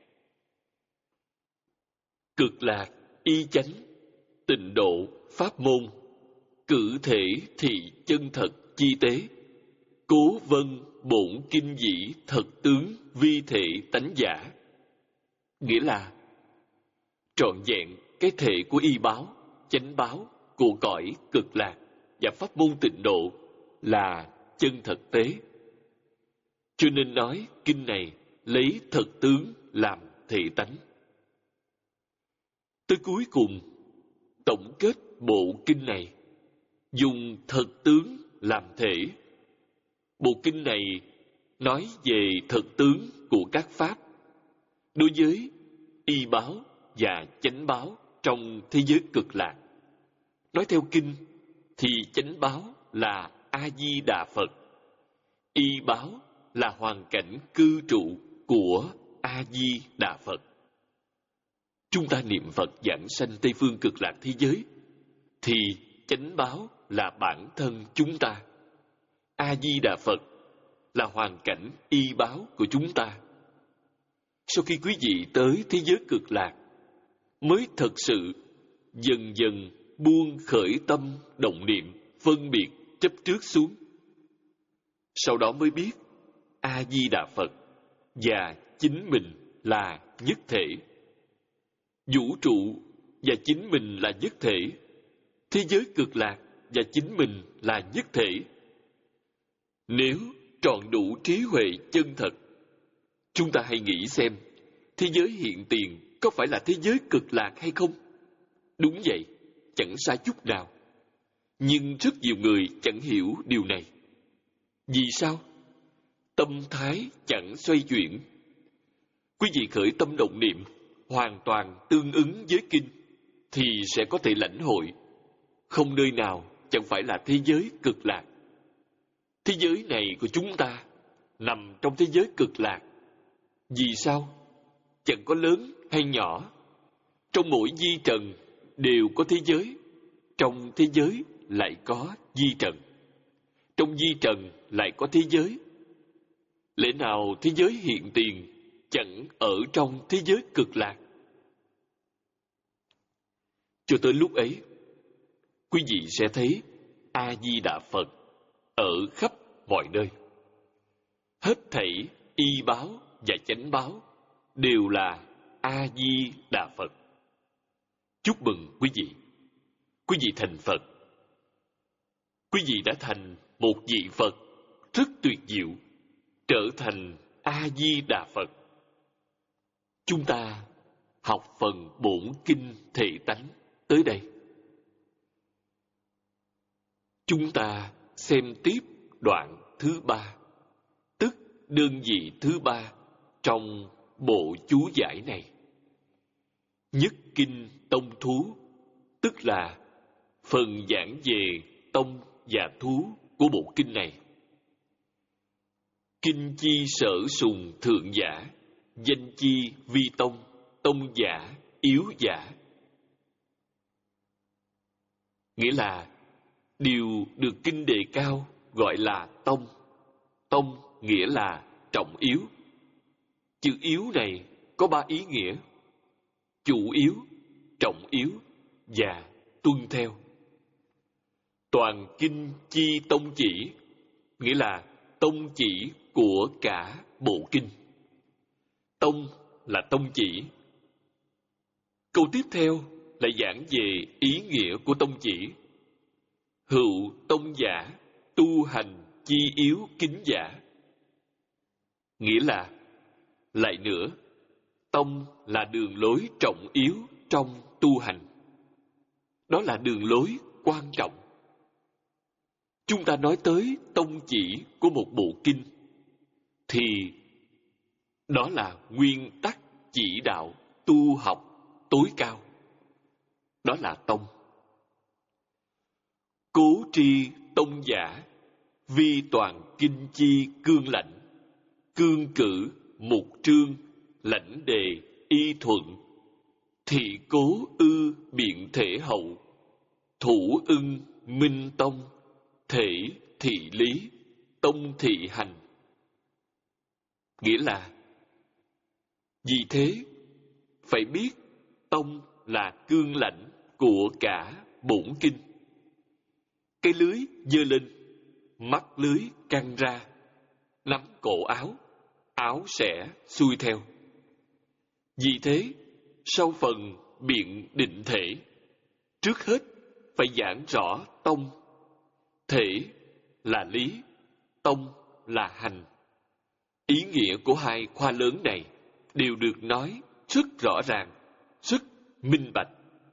Cực lạc, y chánh, tịnh độ, pháp môn, cử thể thị chân thật chi tế, cố vân bổn kinh dĩ thật tướng vi thể tánh giả. Nghĩa là trọn vẹn cái thể của y báo, chánh báo, của cõi cực lạc và pháp môn tịnh độ là chân thật tế. Cho nên nói kinh này lấy thật tướng làm thể tánh. Tới cuối cùng, tổng kết bộ kinh này dùng thật tướng làm thể. Bộ kinh này nói về thật tướng của các pháp. Đối với y báo và chánh báo trong thế giới cực lạc, nói theo kinh thì chánh báo là A Di Đà Phật, y báo là hoàn cảnh cư trụ của A Di Đà Phật. Chúng ta niệm Phật giảng sanh Tây phương cực lạc thế giới thì chánh báo là bản thân chúng ta, A Di Đà Phật là hoàn cảnh y báo của chúng ta. Sau khi quý vị tới thế giới cực lạc, mới thật sự dần dần buông khởi tâm động niệm phân biệt chấp trước xuống. Sau đó mới biết A Di Đà Phật và chính mình là nhất thể, vũ trụ và chính mình là nhất thể, thế giới cực lạc và chính mình là nhất thể. Nếu trọn đủ trí huệ chân thật, chúng ta hãy nghĩ xem, thế giới hiện tiền có phải là thế giới cực lạc hay không? Đúng vậy, chẳng sai chút nào. Nhưng rất nhiều người chẳng hiểu điều này. Vì sao? Tâm thái chẳng xoay chuyển. Quý vị khởi tâm động niệm hoàn toàn tương ứng với kinh thì sẽ có thể lãnh hội. Không nơi nào chẳng phải là thế giới cực lạc. Thế giới này của chúng ta nằm trong thế giới cực lạc. Vì sao? Chẳng có lớn hay nhỏ. Trong mỗi di trần đều có thế giới. Trong thế giới lại có di trần. Trong di trần lại có thế giới. Lẽ nào thế giới hiện tiền chẳng ở trong thế giới cực lạc? Cho tới lúc ấy, quý vị sẽ thấy A Di Đà Phật ở khắp mọi nơi. Hết thảy y báo và chánh báo đều là A Di Đà Phật. Chúc mừng quý vị. Quý vị thành Phật. quý vị đã thành một vị Phật rất tuyệt diệu, trở thành A-di-đà Phật. Chúng ta học phần bổn kinh Thể Tánh tới đây. Chúng ta xem tiếp đoạn thứ ba, tức đơn vị thứ ba trong bộ chú giải này. Nhất kinh tông thú, tức là phần giảng về tông và thú của bộ kinh này. Kinh chi sở sùng thượng giả, danh chi vi tông, tông giả, yếu giả. Nghĩa là điều được kinh đề cao gọi là tông. Tông nghĩa là trọng yếu. Chữ yếu này có ba ý nghĩa: chủ yếu, trọng yếu và tuân theo. Toàn kinh chi tông chỉ, nghĩa là tông chỉ của cả bộ kinh. Tông là tông chỉ. Câu tiếp theo lại giảng về ý nghĩa của tông chỉ. Hữu tông giả, tu hành chi yếu kính giả. Nghĩa là, lại nữa, tông là đường lối trọng yếu trong tu hành. Đó là đường lối quan trọng. Chúng ta nói tới tông chỉ của một bộ kinh, thì đó là nguyên tắc chỉ đạo tu học tối cao. Đó là tông. Cố tri tông giả, vi toàn kinh chi cương lãnh, cương cử mục trương, lãnh đề y thuận, thị cố ư biện thể hậu, thủ ưng minh tông, thể thị lý, tông thị hành. Nghĩa là, vì thế phải biết tông là cương lãnh của cả bổn kinh. Cái lưới giơ lên, mắt lưới căng ra, nắm cổ áo, áo sẽ xuôi theo. Vì thế, sau phần biện định thể, trước hết phải giảng rõ tông. Thể là lý, tông là hành. Ý nghĩa của hai khoa lớn này đều được nói rất rõ ràng, rất minh bạch.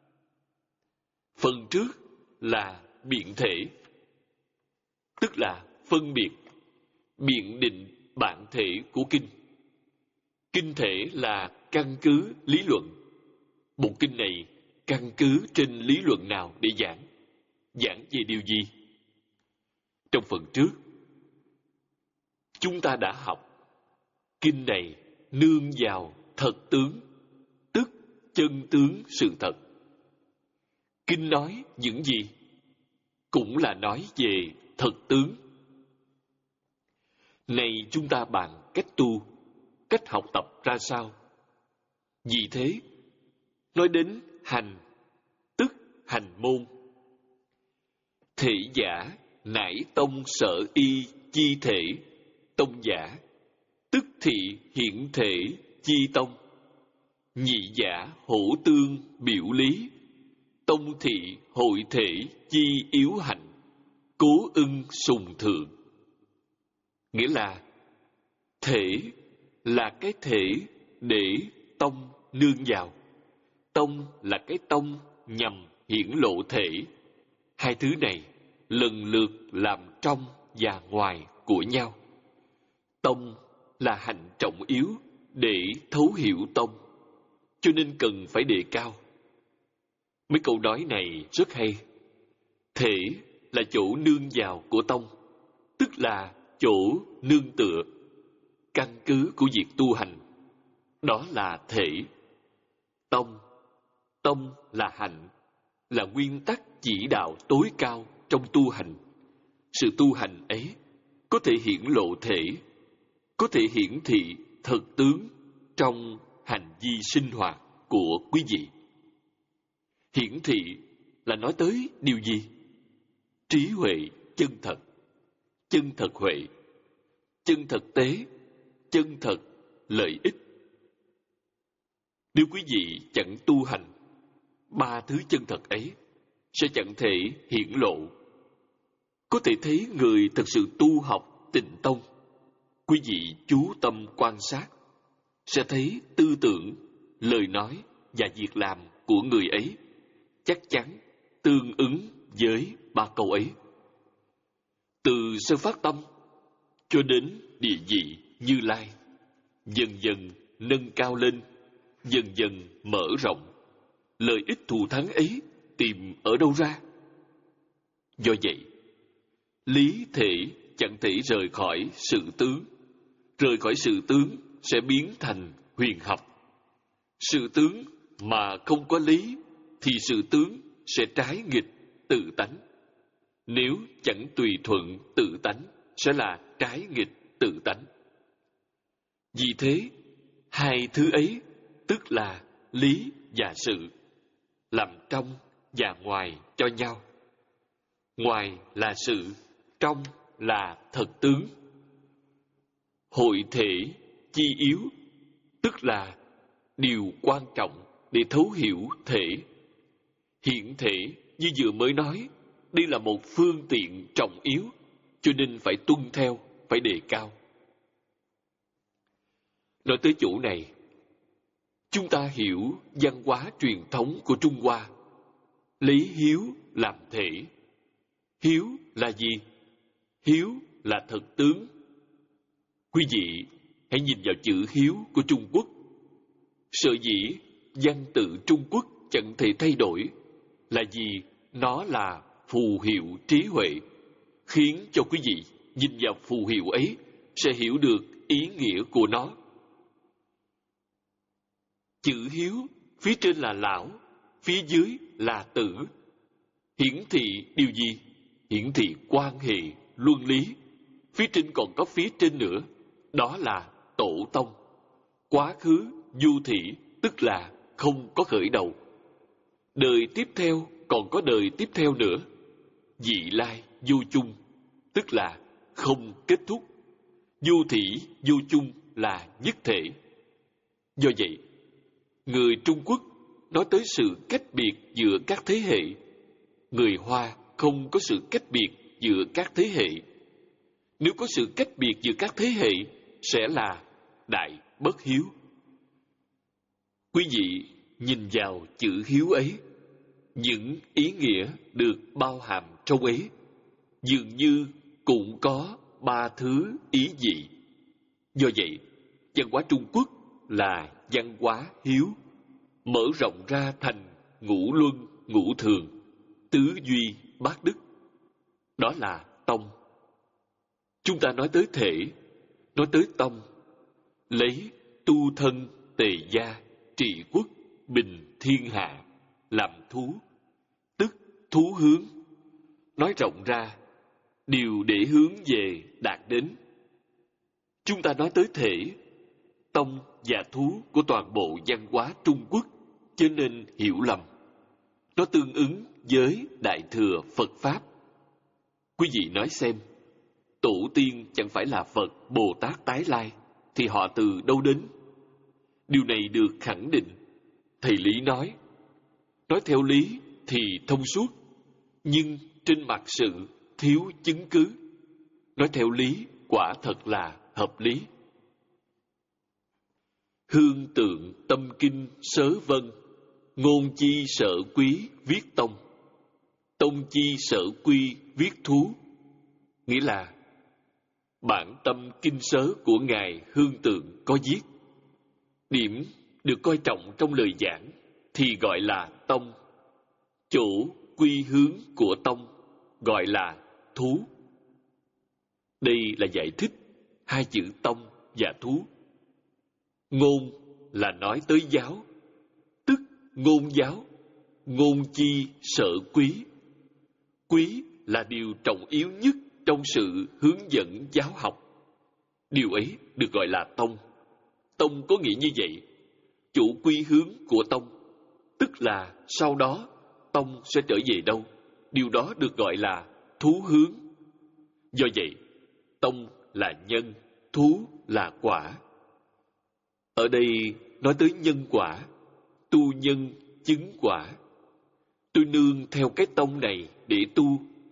Phần trước là biện thể, tức là phân biệt, biện định bản thể của kinh. Kinh thể là căn cứ lý luận. Bộ kinh này căn cứ trên lý luận nào để giảng? Giảng về điều gì? Trong phần trước, chúng ta đã học kinh này nương vào thật tướng, tức chân tướng sự thật. Kinh nói những gì? Cũng là nói về thật tướng. Này chúng ta bàn cách tu, cách học tập ra sao? Vì thế, nói đến hành, tức hành môn. Thể giả nải tông sở y chi thể, tông giả, tức thị hiển thể chi tông. Nhị giả hổ tương biểu lý, tông thị hội thể chi yếu hạnh, cố ưng sùng thượng. Nghĩa là, thể là cái thể để tông nương vào. Tông là cái tông nhằm hiển lộ thể. Hai thứ này lần lượt làm trong và ngoài của nhau. Tông là hành trọng yếu để thấu hiểu tông, cho nên cần phải đề cao. Mấy câu nói này rất hay. Thể là chỗ nương vào của tông, tức là chỗ nương tựa, căn cứ của việc tu hành. Đó là thể. Tông, tông là hạnh, là nguyên tắc chỉ đạo tối cao trong tu hành. Sự tu hành ấy có thể hiển lộ thể, có thể hiển thị thực tướng trong hành vi sinh hoạt của quý vị. Hiển thị là nói tới điều gì? Trí huệ chân thật, chân thật huệ, chân thực tế, chân thật lợi ích. Nếu quý vị chẳng tu hành, ba thứ chân thật ấy sẽ chẳng thể hiển lộ. Có thể thấy người thật sự tu học Tịnh Tông, quý vị chú tâm quan sát, sẽ thấy tư tưởng, lời nói và việc làm của người ấy chắc chắn tương ứng với ba câu ấy. Từ sơ phát tâm cho đến địa vị Như Lai, dần dần nâng cao lên, dần dần mở rộng. Lợi ích thù thắng ấy tìm ở đâu ra? Do vậy, lý thể chẳng thể rời khỏi sự tướng. Rời khỏi sự tướng sẽ biến thành huyền học. Sự tướng mà không có lý thì sự tướng sẽ trái nghịch tự tánh. Nếu chẳng tùy thuận tự tánh sẽ là trái nghịch tự tánh. Vì thế, hai thứ ấy tức là lý và sự, làm trong và ngoài cho nhau. Ngoài là sự, trong là thật tướng. Hội thể chi yếu, tức là điều quan trọng để thấu hiểu thể. Hiện thể như vừa mới nói, đây là một phương tiện trọng yếu, cho nên phải tuân theo, phải đề cao. Nói tới chỗ này, chúng ta hiểu văn hóa truyền thống của Trung Hoa, lấy hiếu làm thể. Hiếu là gì? Hiếu là thật tướng. Quý vị hãy nhìn vào chữ hiếu của Trung Quốc. Sở dĩ văn tự Trung Quốc chẳng thể thay đổi là vì nó là phù hiệu trí huệ, khiến cho quý vị nhìn vào phù hiệu ấy sẽ hiểu được ý nghĩa của nó. Chữ hiếu phía trên là lão, phía dưới là tử. Hiển thị điều gì? Hiển thị quan hệ, luân lý. Phía trên còn có phía trên nữa, đó là tổ tông. Quá khứ du thị, tức là không có khởi đầu. Đời tiếp theo còn có đời tiếp theo nữa. Vị lai vô chung, tức là không kết thúc. Vô thị vô chung là nhất thể. Do vậy, người Trung Quốc nói tới sự cách biệt giữa các thế hệ. Người Hoa không có sự cách biệt giữa các thế hệ. Nếu có sự cách biệt giữa các thế hệ, sẽ là đại bất hiếu. Quý vị nhìn vào chữ hiếu ấy, những ý nghĩa được bao hàm trong ấy dường như cũng có ba thứ ý vị. Do vậy, văn hóa Trung Quốc là văn hóa hiếu, mở rộng ra thành ngũ luân, ngũ thường, tứ duy, bát đức. Đó là tông. Chúng ta nói tới thể, nói tới tông, lấy tu thân, tề gia, trị quốc, bình thiên hạ làm thú, tức thú hướng. Nói rộng ra, điều để hướng về đạt đến. Chúng ta nói tới thể, tông và thú của toàn bộ văn hóa Trung Quốc, cho nên hiểu lầm. Nó tương ứng với Đại Thừa Phật Pháp. Quý vị nói xem, tổ tiên chẳng phải là Phật, Bồ Tát tái lai, thì họ từ đâu đến? Điều này được khẳng định. Thầy Lý nói, nói theo lý thì thông suốt, nhưng trên mặt sự thiếu chứng cứ. Nói theo lý quả thật là hợp lý. Hương tượng tâm kinh sớ vân, ngôn chi sở quý viết tông, tông chi sở quy viết thú. Nghĩa là bản tâm kinh sớ của Ngài Hương Tượng có viết. Điểm được coi trọng trong lời giảng thì gọi là tông. Chỗ quy hướng của tông gọi là thú. Đây là giải thích hai chữ tông và thú. Ngôn là nói tới giáo, tức ngôn giáo. Ngôn chi sở quý. Quý là điều trọng yếu nhất trong sự hướng dẫn giáo học. Điều ấy được gọi là tông. Tông có nghĩa như vậy. Chủ quy hướng của tông, tức là sau đó tông sẽ trở về đâu, điều đó được gọi là thú hướng. Do vậy, tông là nhân, thú là quả. Ở đây nói tới nhân quả, tu nhân chứng quả. Tôi nương theo cái tông này để tu.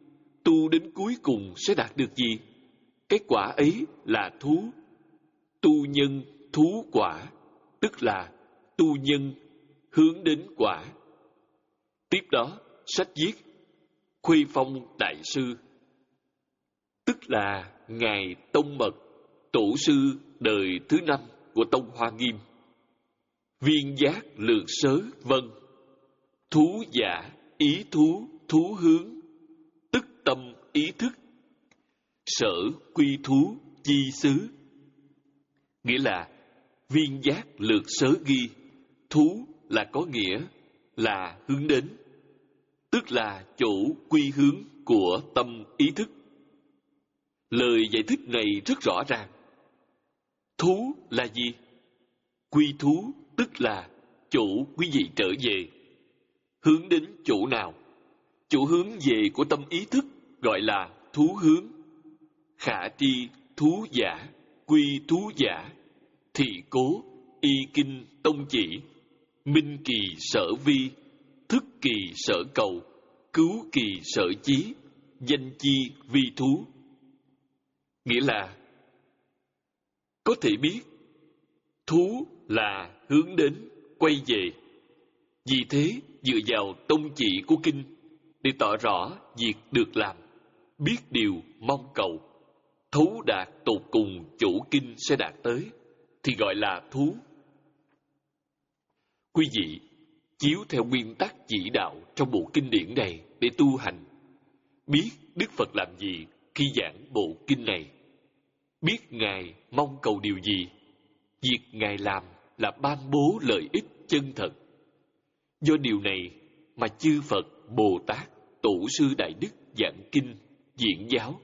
Tu đến cuối cùng sẽ đạt được gì? Cái quả ấy là thú. Tu nhân thú quả, tức là tu nhân hướng đến quả. Tiếp đó, sách viết Khuê Phong Đại Sư, tức là Ngài Tông Mật, tổ sư đời thứ năm của Tông Hoa Nghiêm. Viên giác lược sớ vân, thú giả ý thú, thú hướng, tức tâm ý thức, sở quy thú chi xứ. Nghĩa là viên giác lược sớ ghi, thú là có nghĩa là hướng đến, tức là chỗ quy hướng của tâm ý thức. Lời giải thích này rất rõ ràng. Thú là gì? Quy thú tức là chỗ quý vị trở về. Hướng đến chỗ nào? Chỗ hướng về của tâm ý thức gọi là thú hướng. Khả tri thú giả, quy thú giả, thị cố, y kinh tông chỉ, minh kỳ sở vi, thức kỳ sở cầu, cứu kỳ sở chí, danh chi vi thú. Nghĩa là có thể biết thú là hướng đến, quay về. Vì thế, dựa vào tông chỉ của kinh để tỏ rõ việc được làm, biết điều mong cầu, thấu đạt tột cùng chủ kinh sẽ đạt tới, thì gọi là thú. Quý vị chiếu theo nguyên tắc chỉ đạo trong bộ kinh điển này để tu hành, biết Đức Phật làm gì khi giảng bộ kinh này, biết Ngài mong cầu điều gì, việc Ngài làm là ban bố lợi ích chân thật. Do điều này mà chư Phật, Bồ Tát, Tổ sư Đại Đức giảng kinh, diễn giáo.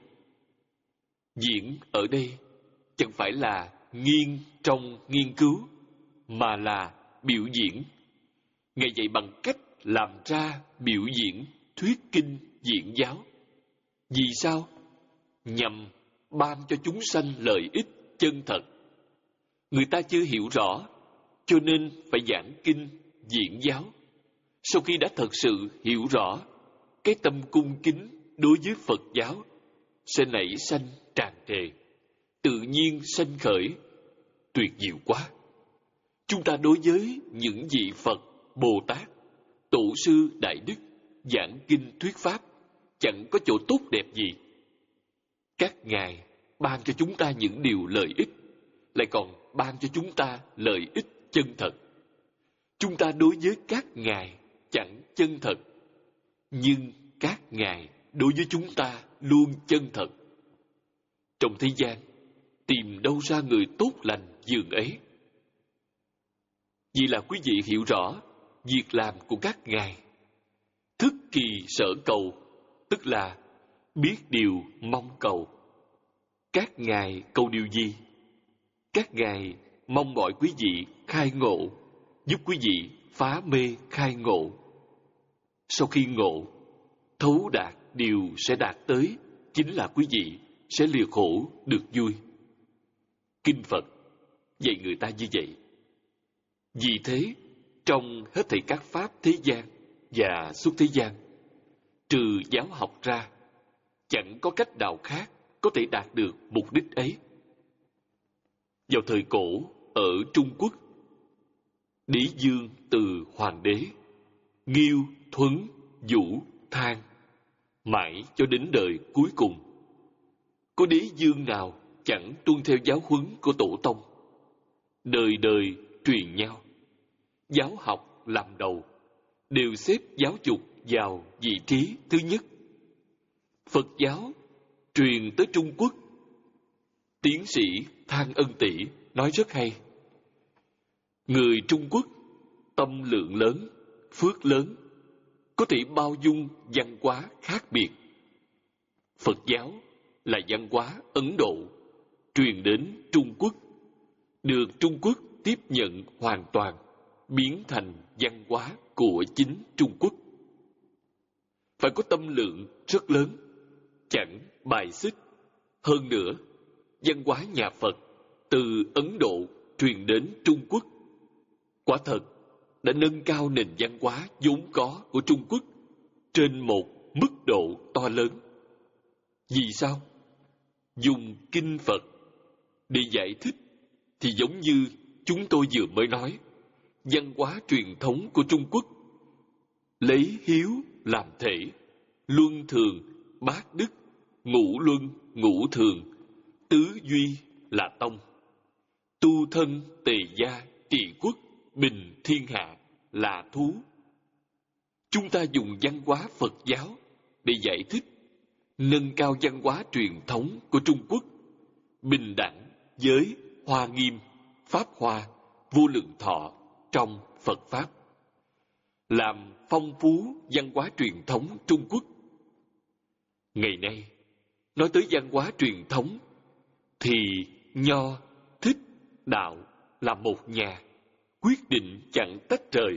Diễn ở đây chẳng phải là nghiên trong nghiên cứu, mà là biểu diễn. Ngài dạy bằng cách làm ra biểu diễn, thuyết kinh, diễn giáo. Vì sao? Nhằm ban cho chúng sanh lợi ích chân thật. Người ta chưa hiểu rõ, cho nên phải giảng kinh, diễn giáo. Sau khi đã thật sự hiểu rõ, cái tâm cung kính đối với Phật giáo sẽ nảy sanh tràn trề, tự nhiên sanh khởi. Tuyệt diệu quá! Chúng ta đối với những vị Phật, Bồ Tát, Tổ sư Đại Đức giảng kinh thuyết pháp chẳng có chỗ tốt đẹp gì. Các ngài ban cho chúng ta những điều lợi ích, lại còn ban cho chúng ta lợi ích chân thật. Chúng ta đối với các ngài chẳng chân thật, nhưng các ngài đối với chúng ta luôn chân thật. Trong thế gian, tìm đâu ra người tốt lành dường ấy? Vì là quý vị hiểu rõ việc làm của các ngài. Thức kỳ sở cầu, tức là biết điều mong cầu. Các ngài cầu điều gì? Các ngài mong mọi quý vị khai ngộ, giúp quý vị phá mê khai ngộ. Sau khi ngộ, thấu đạt điều sẽ đạt tới, chính là quý vị sẽ lìa khổ được vui. Kinh Phật dạy người ta như vậy. Vì thế, trong hết thảy các pháp thế gian và xuất thế gian, trừ giáo học ra, chẳng có cách nào khác có thể đạt được mục đích ấy. Vào thời cổ ở Trung Quốc, Đế Dương từ Hoàng đế, Nghiêu, Thuấn, Vũ, Thang, mãi cho đến đời cuối cùng, có đế dương nào chẳng tuân theo giáo huấn của tổ tông. Đời đời truyền nhau, giáo học làm đầu, đều xếp giáo dục vào vị trí thứ nhất. Phật giáo truyền tới Trung Quốc. Tiến sĩ Thang Ân Tỷ nói rất hay. Người Trung Quốc tâm lượng lớn, phước lớn, có thể bao dung văn hóa khác biệt. Phật giáo là văn hóa Ấn Độ, truyền đến Trung Quốc, được Trung Quốc tiếp nhận hoàn toàn, biến thành văn hóa của chính Trung Quốc. Phải có tâm lượng rất lớn, chẳng bài xích. Hơn nữa, văn hóa nhà Phật từ Ấn Độ truyền đến Trung Quốc, quả thật đã nâng cao nền văn hóa vốn có của Trung Quốc trên một mức độ to lớn. Vì sao? Dùng kinh Phật để giải thích thì giống như chúng tôi vừa mới nói, văn hóa truyền thống của Trung Quốc lấy hiếu làm thể, luân thường, bát đức, ngũ luân, ngũ thường, tứ duy là tông, tu thân, tề gia, trị quốc, bình thiên hạ là thú. Chúng ta dùng văn hóa Phật giáo để giải thích, nâng cao văn hóa truyền thống của Trung Quốc, bình đẳng, giới, hoa nghiêm, pháp hoa, vô lượng thọ trong Phật Pháp, làm phong phú văn hóa truyền thống Trung Quốc. Ngày nay, nói tới văn hóa truyền thống, thì Nho, Thích, Đạo là một nhà, quyết định chẳng tách rời.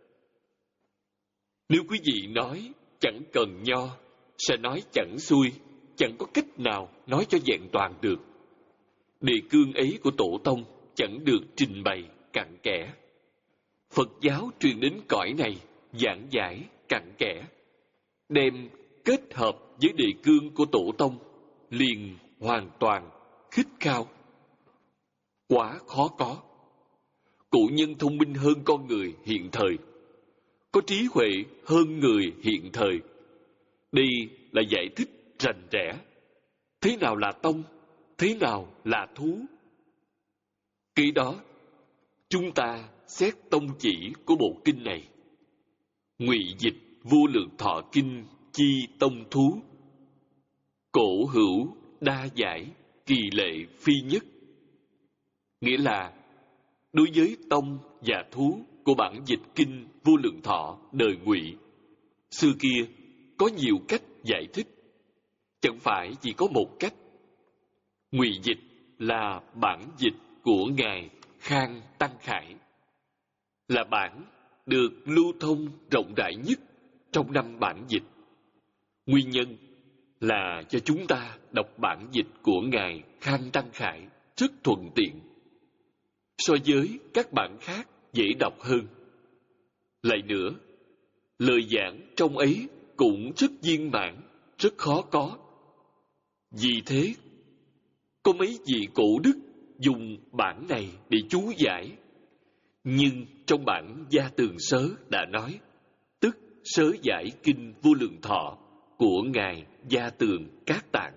Nếu quý vị nói chẳng cần Nho, sẽ nói chẳng xuôi, chẳng có cách nào nói cho vẹn toàn được. Đề cương ấy của Tổ Tông chẳng được trình bày cặn kẽ. Phật giáo truyền đến cõi này giảng giải cặn kẽ, đem kết hợp với đề cương của Tổ Tông liền hoàn toàn khít khao. Quá khó có. Cổ nhân thông minh hơn con người hiện thời, có trí huệ hơn người hiện thời. Đây là giải thích rành rẽ. Thế nào là tông? Thế nào là thú? Khi đó, chúng ta xét tông chỉ của bộ kinh này. Ngụy dịch Vô Lượng Thọ Kinh chi tông thú. Cổ hữu đa giải, kỳ lệ phi nhất. Nghĩa là, đối với tông và thú của bản dịch kinh Vô Lượng Thọ đời Ngụy, xưa kia có nhiều cách giải thích, chẳng phải chỉ có một cách. Ngụy dịch là bản dịch của Ngài Khang Tăng Khải, là bản được lưu thông rộng rãi nhất trong năm bản dịch. Nguyên nhân là cho chúng ta đọc bản dịch của Ngài Khang Tăng Khải rất thuận tiện, so với các bản khác dễ đọc hơn. Lại nữa, lời giảng trong ấy cũng rất viên mãn, rất khó có. Vì thế, có mấy vị cổ đức dùng bản này để chú giải. Nhưng trong bản Gia Tường Sớ đã nói, tức Sớ giải kinh Vô Lượng Thọ của Ngài Gia Tường Cát Tạng.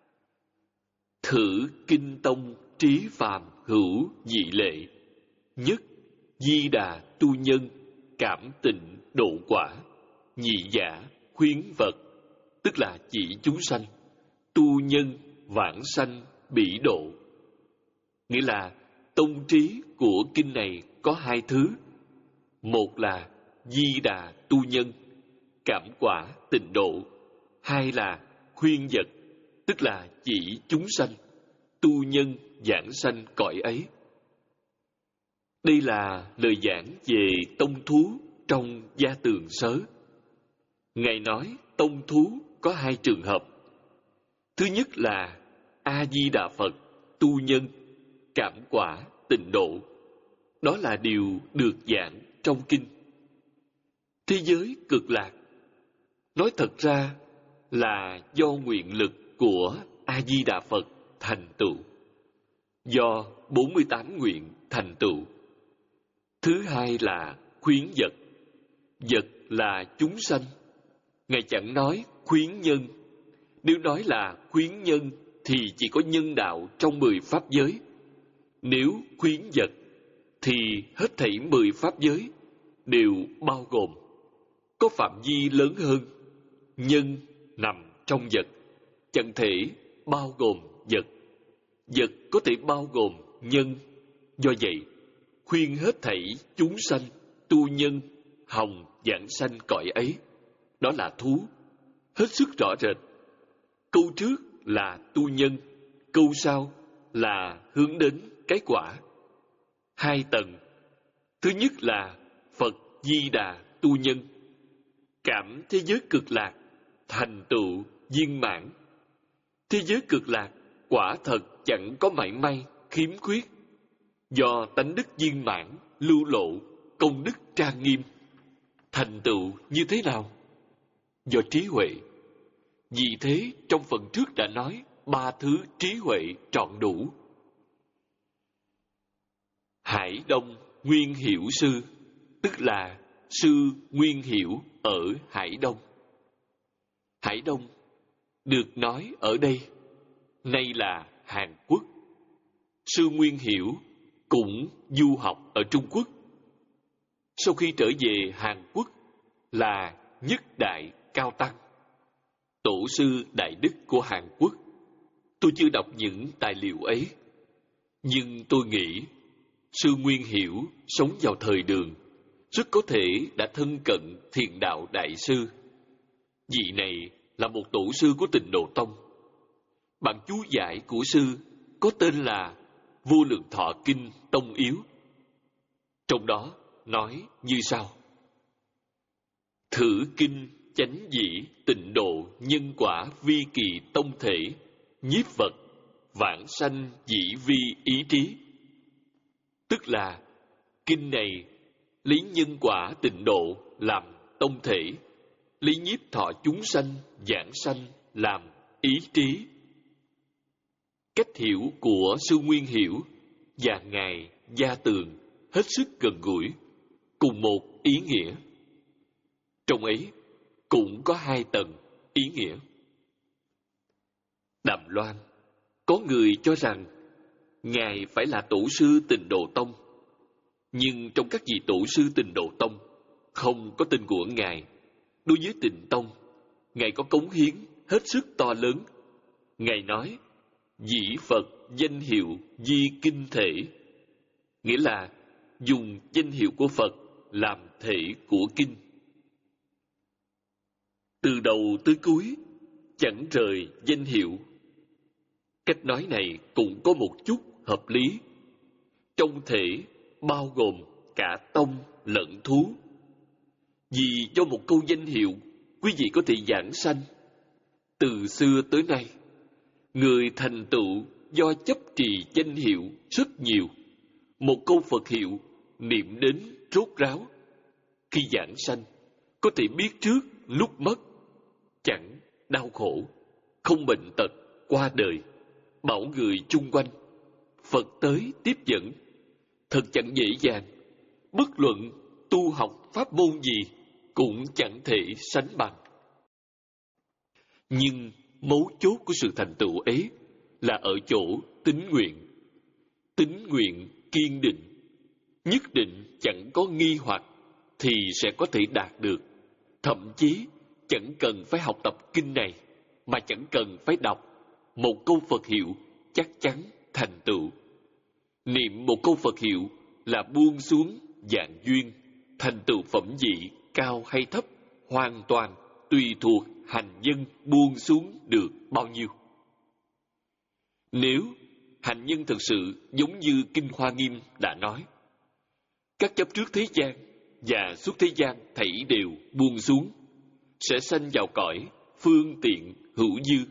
Thử kinh tông trí phàm hữu dị lệ, nhất di đà tu nhân, cảm tịnh độ quả, nhị giả khuyến vật, tức là chỉ chúng sanh, tu nhân vãng sanh bỉ độ. Nghĩa là tông trí của kinh này có hai thứ. Một là di đà tu nhân, cảm quả tịnh độ. Hai là khuyên vật, tức là chỉ chúng sanh, tu nhân giảng sanh cõi ấy. Đây là lời giảng về tông thú trong Gia Tường Sớ. Ngài nói tông thú có hai trường hợp. Thứ nhất là A-di-đà Phật, tu nhân, cảm quả, tịnh độ. Đó là điều được giảng trong kinh. Thế giới cực lạc, nói thật ra là do nguyện lực của A-di-đà Phật thành tựu, do bốn mươi tám nguyện thành tựu. Thứ hai là khuyến vật. Vật là chúng sanh. Ngài chẳng nói khuyến nhân. Nếu nói là khuyến nhân thì chỉ có nhân đạo trong mười pháp giới. Nếu khuyến vật thì hết thảy mười pháp giới đều bao gồm. Có phạm vi lớn hơn. Nhân nằm trong vật, chẳng thể bao gồm vật. Vật có thể bao gồm nhân. Do vậy, khuyên hết thảy chúng sanh, tu nhân, hồng giảng sanh cõi ấy. Đó là thú, hết sức rõ rệt. Câu trước là tu nhân, câu sau là hướng đến cái quả. Hai tầng. Thứ nhất là Phật Di Đà tu nhân, cảm thế giới cực lạc, thành tựu viên mãn. Thế giới cực lạc quả thật chẳng có mảy may khiếm khuyết, do tánh đức viên mãn, lưu lộ, công đức trang nghiêm. Thành tựu như thế nào? Do trí huệ. Vì thế, trong phần trước đã nói ba thứ trí huệ trọn đủ. Hải Đông Nguyên Hiểu Sư, tức là sư Nguyên Hiểu ở Hải Đông. Hải Đông được nói ở đây nay là Hàn Quốc. Sư Nguyên Hiểu cũng du học ở Trung Quốc. Sau khi trở về Hàn Quốc là Nhất Đại Cao Tăng, tổ sư đại đức của Hàn Quốc. Tôi chưa đọc những tài liệu ấy, nhưng tôi nghĩ sư Nguyên Hiểu sống vào thời Đường, rất có thể đã thân cận Thiền Đạo Đại Sư. Vị này là một tổ sư của Tịnh Độ Tông. Bản chú giải của sư có tên là Vô Lượng Thọ Kinh Tông Yếu. Trong đó nói như sau: Thử kinh chánh dĩ tịnh độ nhân quả vi kỳ tông thể, nhiếp vật vãng sanh dĩ vi ý trí. Tức là kinh này lấy nhân quả tịnh độ làm tông thể, lấy nhiếp thọ chúng sanh giảng sanh làm ý trí. Cách hiểu của sư Nguyên Hiểu và ngài Gia Tường hết sức gần gũi, cùng một ý nghĩa. Trong ấy cũng có hai tầng ý nghĩa. Đàm Loan có người cho rằng ngài phải là tổ sư Tịnh Độ Tông, nhưng trong các vị tổ sư Tịnh Độ Tông không có tên của ngài. Đối với Tịnh Tông, ngài có cống hiến hết sức to lớn. Ngài nói: dĩ Phật danh hiệu di kinh thể, nghĩa là dùng danh hiệu của Phật làm thể của kinh. Từ đầu tới cuối chẳng rời danh hiệu. Cách nói này cũng có một chút hợp lý. Trong thể bao gồm cả tông lẫn thú. Vì do một câu danh hiệu, quý vị có thể giảng sanh. Từ xưa tới nay, người thành tựu do chấp trì danh hiệu rất nhiều. Một câu Phật hiệu niệm đến rốt ráo. Khi giảng sanh, có thể biết trước lúc mất, chẳng đau khổ, không bệnh tật, qua đời, bảo người chung quanh, Phật tới tiếp dẫn, thật chẳng dễ dàng. Bất luận tu học pháp môn gì cũng chẳng thể sánh bằng. Nhưng mấu chốt của sự thành tựu ấy là ở chỗ tín nguyện. Tín nguyện kiên định, nhất định chẳng có nghi hoặc thì sẽ có thể đạt được. Thậm chí chẳng cần phải học tập kinh này, mà chẳng cần phải đọc một câu Phật hiệu chắc chắn thành tựu. Niệm một câu Phật hiệu là buông xuống dạng duyên, thành tựu phẩm vị cao hay thấp hoàn toàn tùy thuộc hành nhân buông xuống được bao nhiêu. Nếu hành nhân thực sự giống như Kinh Hoa Nghiêm đã nói, các chấp trước thế gian và xuất thế gian thảy đều buông xuống, sẽ sanh vào cõi phương tiện hữu dư.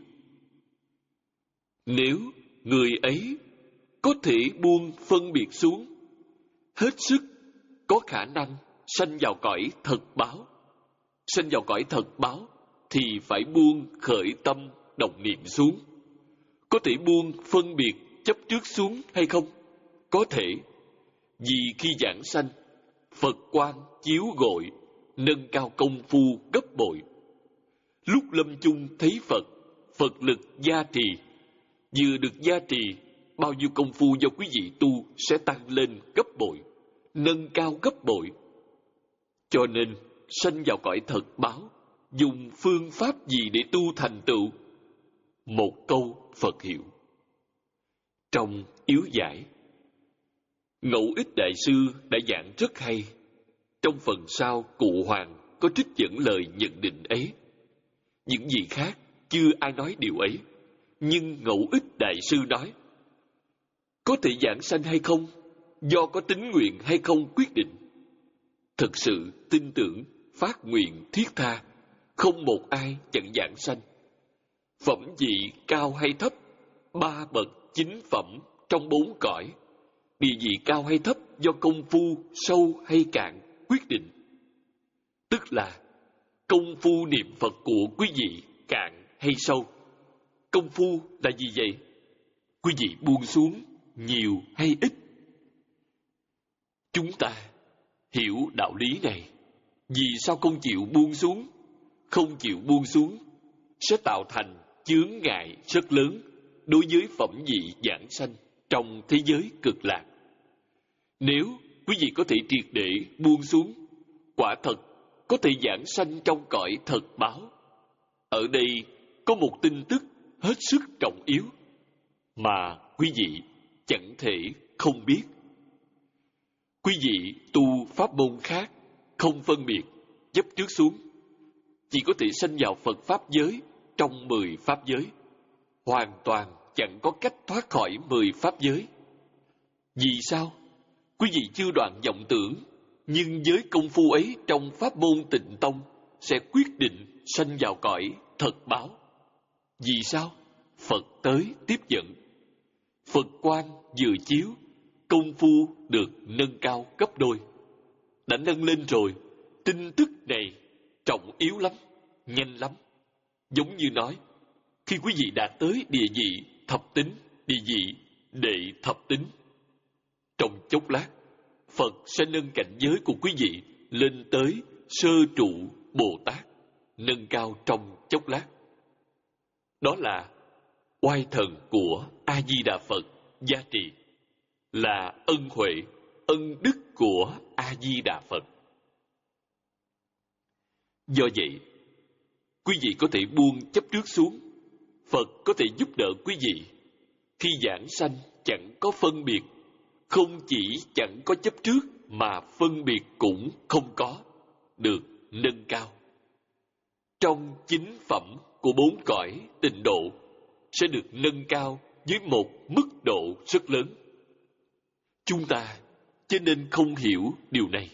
Nếu người ấy có thể buông phân biệt xuống, hết sức có khả năng sanh vào cõi thật báo. Sanh vào cõi thật báo thì phải buông khởi tâm động niệm xuống. Có thể buông phân biệt chấp trước xuống hay không? Có thể. Vì khi giảng sanh, Phật quang chiếu gội, nâng cao công phu gấp bội. Lúc lâm chung thấy Phật, Phật lực gia trì. Vừa được gia trì, bao nhiêu công phu do quý vị tu sẽ tăng lên gấp bội, nâng cao gấp bội. Cho nên, sanh vào cõi thật báo, dùng phương pháp gì để tu thành tựu? Một câu Phật hiệu. Trong yếu giải, Ngẫu Ích Đại Sư đã giảng rất hay. Trong phần sau, Cụ Hoàng có trích dẫn lời nhận định ấy. Những gì khác chưa ai nói điều ấy, nhưng Ngẫu Ích Đại Sư nói: có thể giảng sanh hay không, do có tín nguyện hay không quyết định. Thực sự tin tưởng, phát nguyện thiết tha, không một ai chẳng giảng sanh. Phẩm vị cao hay thấp, ba bậc chính phẩm trong bốn cõi, địa vị cao hay thấp do công phu sâu hay cạn quyết định. Tức là công phu niệm Phật của quý vị cạn hay sâu? Công phu là gì vậy? Quý vị buông xuống nhiều hay ít? Chúng ta hiểu đạo lý này, vì sao không chịu buông xuống? Không chịu buông xuống sẽ tạo thành chướng ngại rất lớn đối với phẩm vị giảng sanh trong thế giới cực lạc. Nếu quý vị có thể triệt để buông xuống, quả thật có thể giảng sanh trong cõi thật báo. Ở đây có một tin tức hết sức trọng yếu mà quý vị chẳng thể không biết. Quý vị tu pháp môn khác không phân biệt chấp trước xuống, chỉ có thể sanh vào Phật pháp giới trong mười pháp giới, hoàn toàn chẳng có cách thoát khỏi mười pháp giới. Vì sao? Quý vị chưa đoạn vọng tưởng, nhưng với công phu ấy trong pháp môn Tịnh Tông sẽ quyết định sanh vào cõi thật báo. Vì sao? Phật tới tiếp dẫn, Phật quang vừa chiếu, công phu được nâng cao gấp đôi. Đã nâng lên rồi, tin tức này trọng yếu lắm, nhanh lắm. Giống như nói, khi quý vị đạt tới địa vị thập tính, địa vị đệ thập tính, trong chốc lát, Phật sẽ nâng cảnh giới của quý vị lên tới sơ trụ Bồ Tát, nâng cao trong chốc lát. Đó là oai thần của A-di-đà Phật gia trì, là ân huệ, ân đức của A-di-đà Phật. Do vậy, quý vị có thể buông chấp trước xuống, Phật có thể giúp đỡ quý vị. Khi giảng sanh chẳng có phân biệt, không chỉ chẳng có chấp trước mà phân biệt cũng không có, được nâng cao. Trong chính phẩm của bốn cõi tịnh độ sẽ được nâng cao với một mức độ rất lớn. Chúng ta cho nên không hiểu điều này.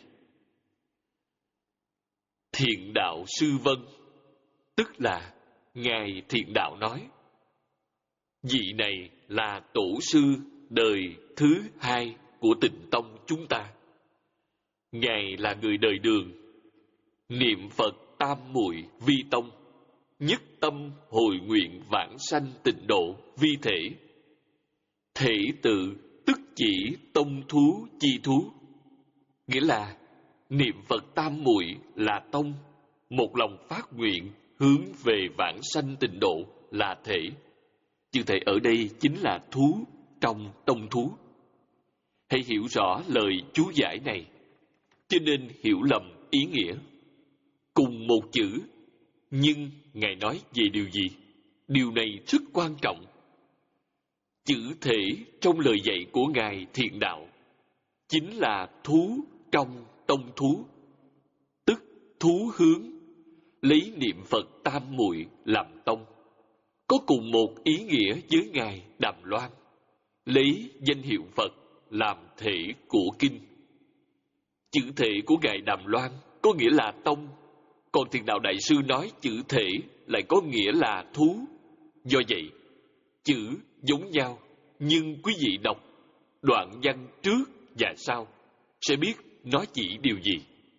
Thiện đạo sư Vân, tức là Ngài Thiện Đạo nói, vị này là tổ sư đời thứ hai của Tịnh Tông chúng ta. Ngài là người đời Đường, niệm Phật tam muội vi tông, nhất tâm hồi nguyện vãng sanh tịnh độ vi thể. Thể tự tức chỉ tông thú chi thú, nghĩa là niệm Phật tam muội là tông, một lòng phát nguyện hướng về vãng sanh tịnh độ là thể. Chữ thể ở đây chính là thú trong tông thú. Hãy hiểu rõ lời chú giải này, cho nên hiểu lầm ý nghĩa. Cùng một chữ, nhưng Ngài nói về điều gì? Điều này rất quan trọng. Chữ thể trong lời dạy của Ngài Thiện Đạo chính là thú trong tông thú, tức thú hướng, lấy niệm Phật tam muội làm tông. Có cùng một ý nghĩa với Ngài Đàm Loan, lấy danh hiệu Phật làm thể của kinh. Chữ thể của Ngài Đàm Loan có nghĩa là tông, còn Thiền Đạo Đại Sư nói chữ thể lại có nghĩa là thú. Do vậy, chữ giống nhau, nhưng quý vị đọc đoạn văn trước và sau sẽ biết nó chỉ điều gì.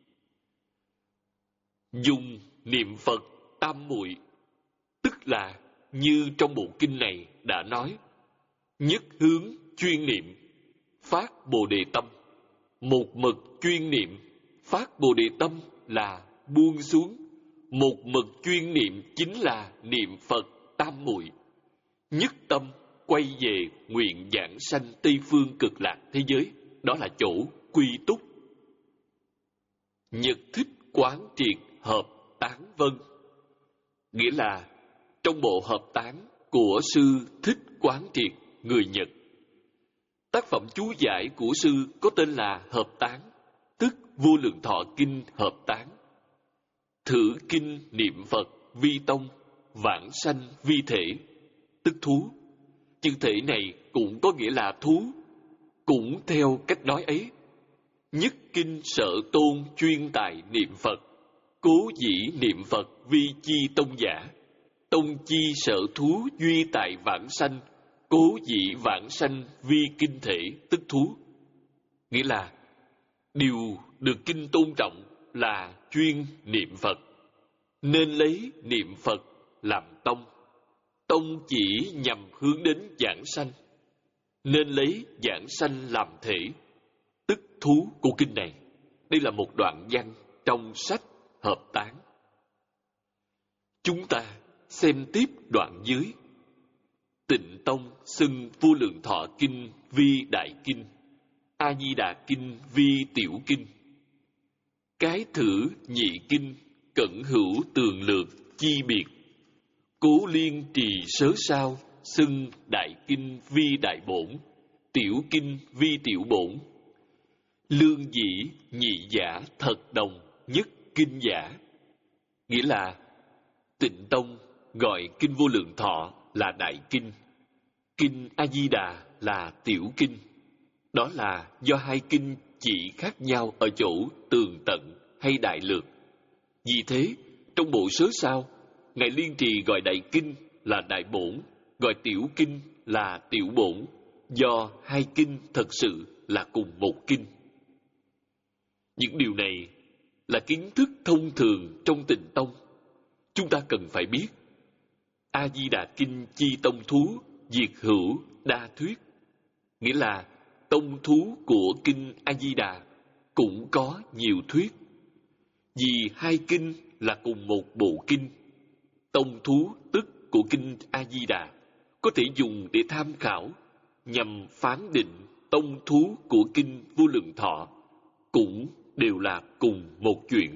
Dùng niệm Phật tam muội, tức là như trong bộ kinh này đã nói, nhất hướng chuyên niệm, phát Bồ Đề tâm. Một mực chuyên niệm, phát Bồ Đề tâm là buông xuống. Một mực chuyên niệm chính là niệm Phật tam muội. Nhất tâm quay về nguyện giảng sanh Tây phương cực lạc thế giới, đó là chỗ quy túc. Nhật thích quán triệt hợp tán vân, nghĩa là trong bộ hợp tán của sư Thích Quán Triệt người Nhật. Tác phẩm chú giải của sư có tên là Hợp Tán, tức Vô Lượng Thọ Kinh Hợp Tán. Thử kinh niệm Phật vi tông, vãng sanh vi thể, tức thú. Chữ thể này cũng có nghĩa là thú, cũng theo cách nói ấy. Nhất kinh sở tôn chuyên tài niệm Phật, cố dĩ niệm Phật vi chi tông giả. Tông chi sở thú duy tại vãng sanh, cố dĩ vãng sanh vi kinh thể, tức thú. Nghĩa là điều được kinh tôn trọng là chuyên niệm Phật, nên lấy niệm Phật làm tông. tông chỉ nhằm hướng đến giảng sanh, nên lấy giảng sanh làm thể, tức thú của kinh này. Đây là một đoạn văn trong sách Hợp Tán. Chúng ta xem tiếp đoạn dưới. Tịnh Tông xưng Vô Lượng Thọ Kinh vi đại kinh, A Di Đà Kinh vi tiểu kinh. Cái thử nhị kinh, cẩn hữu tường lược chi biệt. Cố liên trì sớ sao, xưng đại kinh vi đại bổn, tiểu kinh vi tiểu bổn. Lương dĩ nhị giả thật đồng, nhất kinh giả. Nghĩa là Tịnh Tông gọi Kinh Vô Lượng Thọ là đại kinh, Kinh A Di Đà là tiểu kinh. Đó là do hai kinh chỉ khác nhau ở chỗ tường tận hay đại lược. Vì thế, trong bộ sớ sao, Ngài Liên Trì gọi đại kinh là đại bổn, gọi tiểu kinh là tiểu bổn, do hai kinh thật sự là cùng một kinh. Những điều này là kiến thức thông thường trong Tịnh Tông. Chúng ta cần phải biết. A Di Đà Kinh chi tông thú, diệt hữu đa thuyết. Nghĩa là tông thú của Kinh A Di Đà cũng có nhiều thuyết. Vì hai kinh là cùng một bộ kinh, tông thú tức của Kinh A Di Đà có thể dùng để tham khảo nhằm phán định tông thú của Kinh Vô Lượng Thọ cũng đều là cùng một chuyện.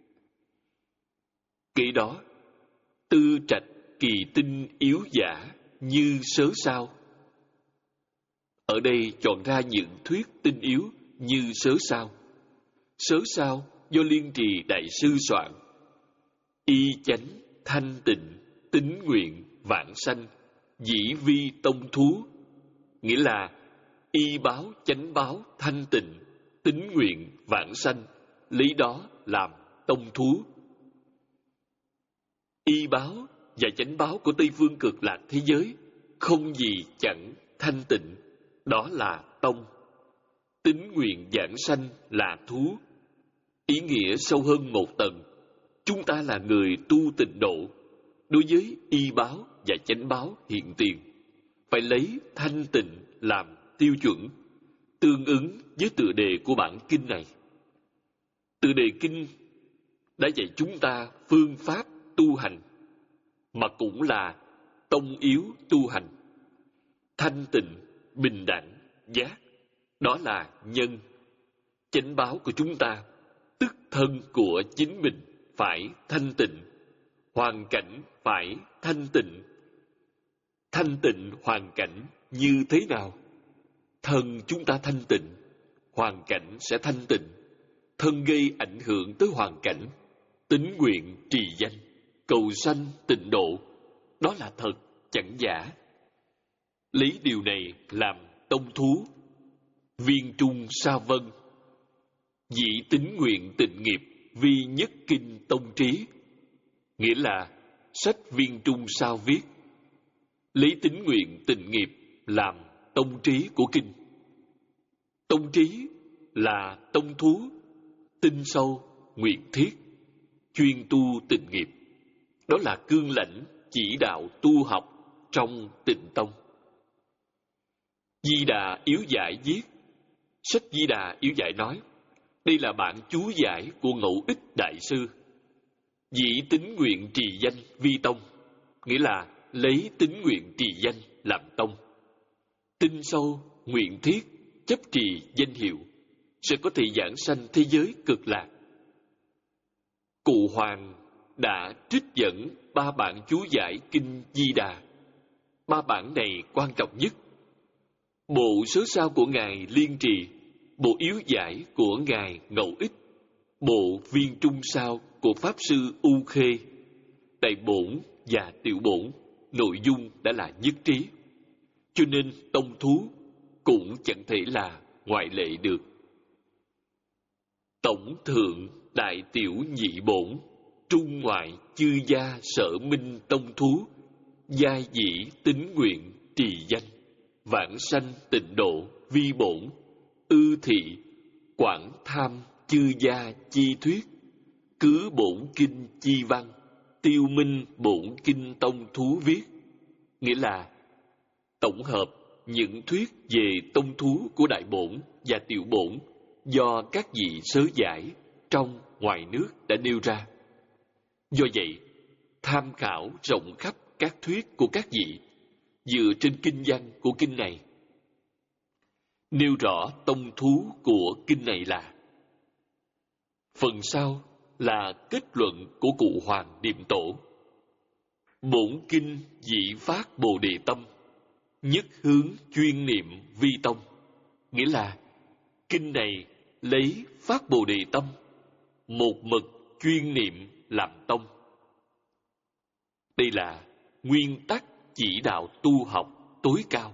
Kế đó, tư trạch kỳ tinh yếu giả như sớ sao. Ở đây chọn ra những thuyết tinh yếu như sớ sao. Sớ sao do Liên Trì Đại Sư soạn. Y chánh, thanh tịnh, tín nguyện, vãng sanh, dĩ vi tông thú. Nghĩa là y báo, chánh báo, thanh tịnh, tín nguyện, vãng sanh, lấy đó làm tông thú. Y báo và chánh báo của Tây Phương Cực Lạc thế giới không gì chẳng thanh tịnh, đó là tông. Tín nguyện giảng sanh là thú. Ý nghĩa sâu hơn một tầng. Chúng ta là người tu tịnh độ. Đối với y báo và chánh báo hiện tiền, phải lấy thanh tịnh làm tiêu chuẩn, tương ứng với tựa đề của bản kinh này. Tựa đề kinh đã dạy chúng ta phương pháp tu hành, mà cũng là tông yếu tu hành. Thanh tịnh, bình đẳng, giác, đó là nhân. Chánh báo của chúng ta, tức thân của chính mình phải thanh tịnh, hoàn cảnh phải thanh tịnh. Thanh tịnh hoàn cảnh như thế nào? Thân chúng ta thanh tịnh, hoàn cảnh sẽ thanh tịnh. Thân gây ảnh hưởng tới hoàn cảnh, tín nguyện trì danh, cầu sanh tịnh độ, đó là thật, chẳng giả. Lấy điều này làm tông thú. Viên trung sa vân, dĩ tín nguyện tịnh nghiệp vi nhất kinh tông trí. Nghĩa là sách Viên Trung Sao viết, lấy tín nguyện tịnh nghiệp làm tông trí của kinh. Tông trí là tông thú, tinh sâu, nguyện thiết, chuyên tu tịnh nghiệp. Đó là cương lãnh chỉ đạo tu học trong Tịnh Tông. Di Đà Yếu Giải viết, sách Di Đà Yếu Giải nói, đây là bản chú giải của Ngẫu Ích Đại Sư. Dĩ tín nguyện trì danh vi tông, nghĩa là lấy tín nguyện trì danh làm tông. Tinh sâu, nguyện thiết, chấp trì danh hiệu, sẽ có thể giảng sanh thế giới cực lạc. Cụ Hoàng đã trích dẫn ba bản chú giải kinh Di Đà. Ba bản này quan trọng nhất. Bộ sớ sao của Ngài Liên Trì, bộ yếu giải của Ngài Ngẫu Ích, bộ viên trung sao của Pháp Sư U Khê, đại bổn và tiểu bổn, nội dung đã là nhất trí. Cho nên tông thú cũng chẳng thể là ngoại lệ được. Tổng thượng đại tiểu nhị bổn, trung ngoại chư gia sở minh tông thú, giai dĩ tín nguyện trì danh, vãng sanh tịnh độ vi bổn, ư thị quảng tham chư gia chi thuyết, cứ bổn kinh chi văn, tiêu minh bổn kinh tông thú viết. nghĩa là tổng hợp những thuyết về tông thú của Đại Bổn và Tiểu Bổn do các vị sớ giải trong ngoài nước đã nêu ra. Do vậy, tham khảo rộng khắp các thuyết của các vị dựa trên kinh văn của kinh này. Nêu rõ tông thú của kinh này là: phần sau là kết luận của Cụ Hoàng Niệm Tổ. Bổn kinh dị phát Bồ Đề tâm, nhất hướng chuyên niệm vi tông. Nghĩa là kinh này lấy phát Bồ Đề tâm, một mực chuyên niệm làm tông. Đây là nguyên tắc chỉ đạo tu học tối cao.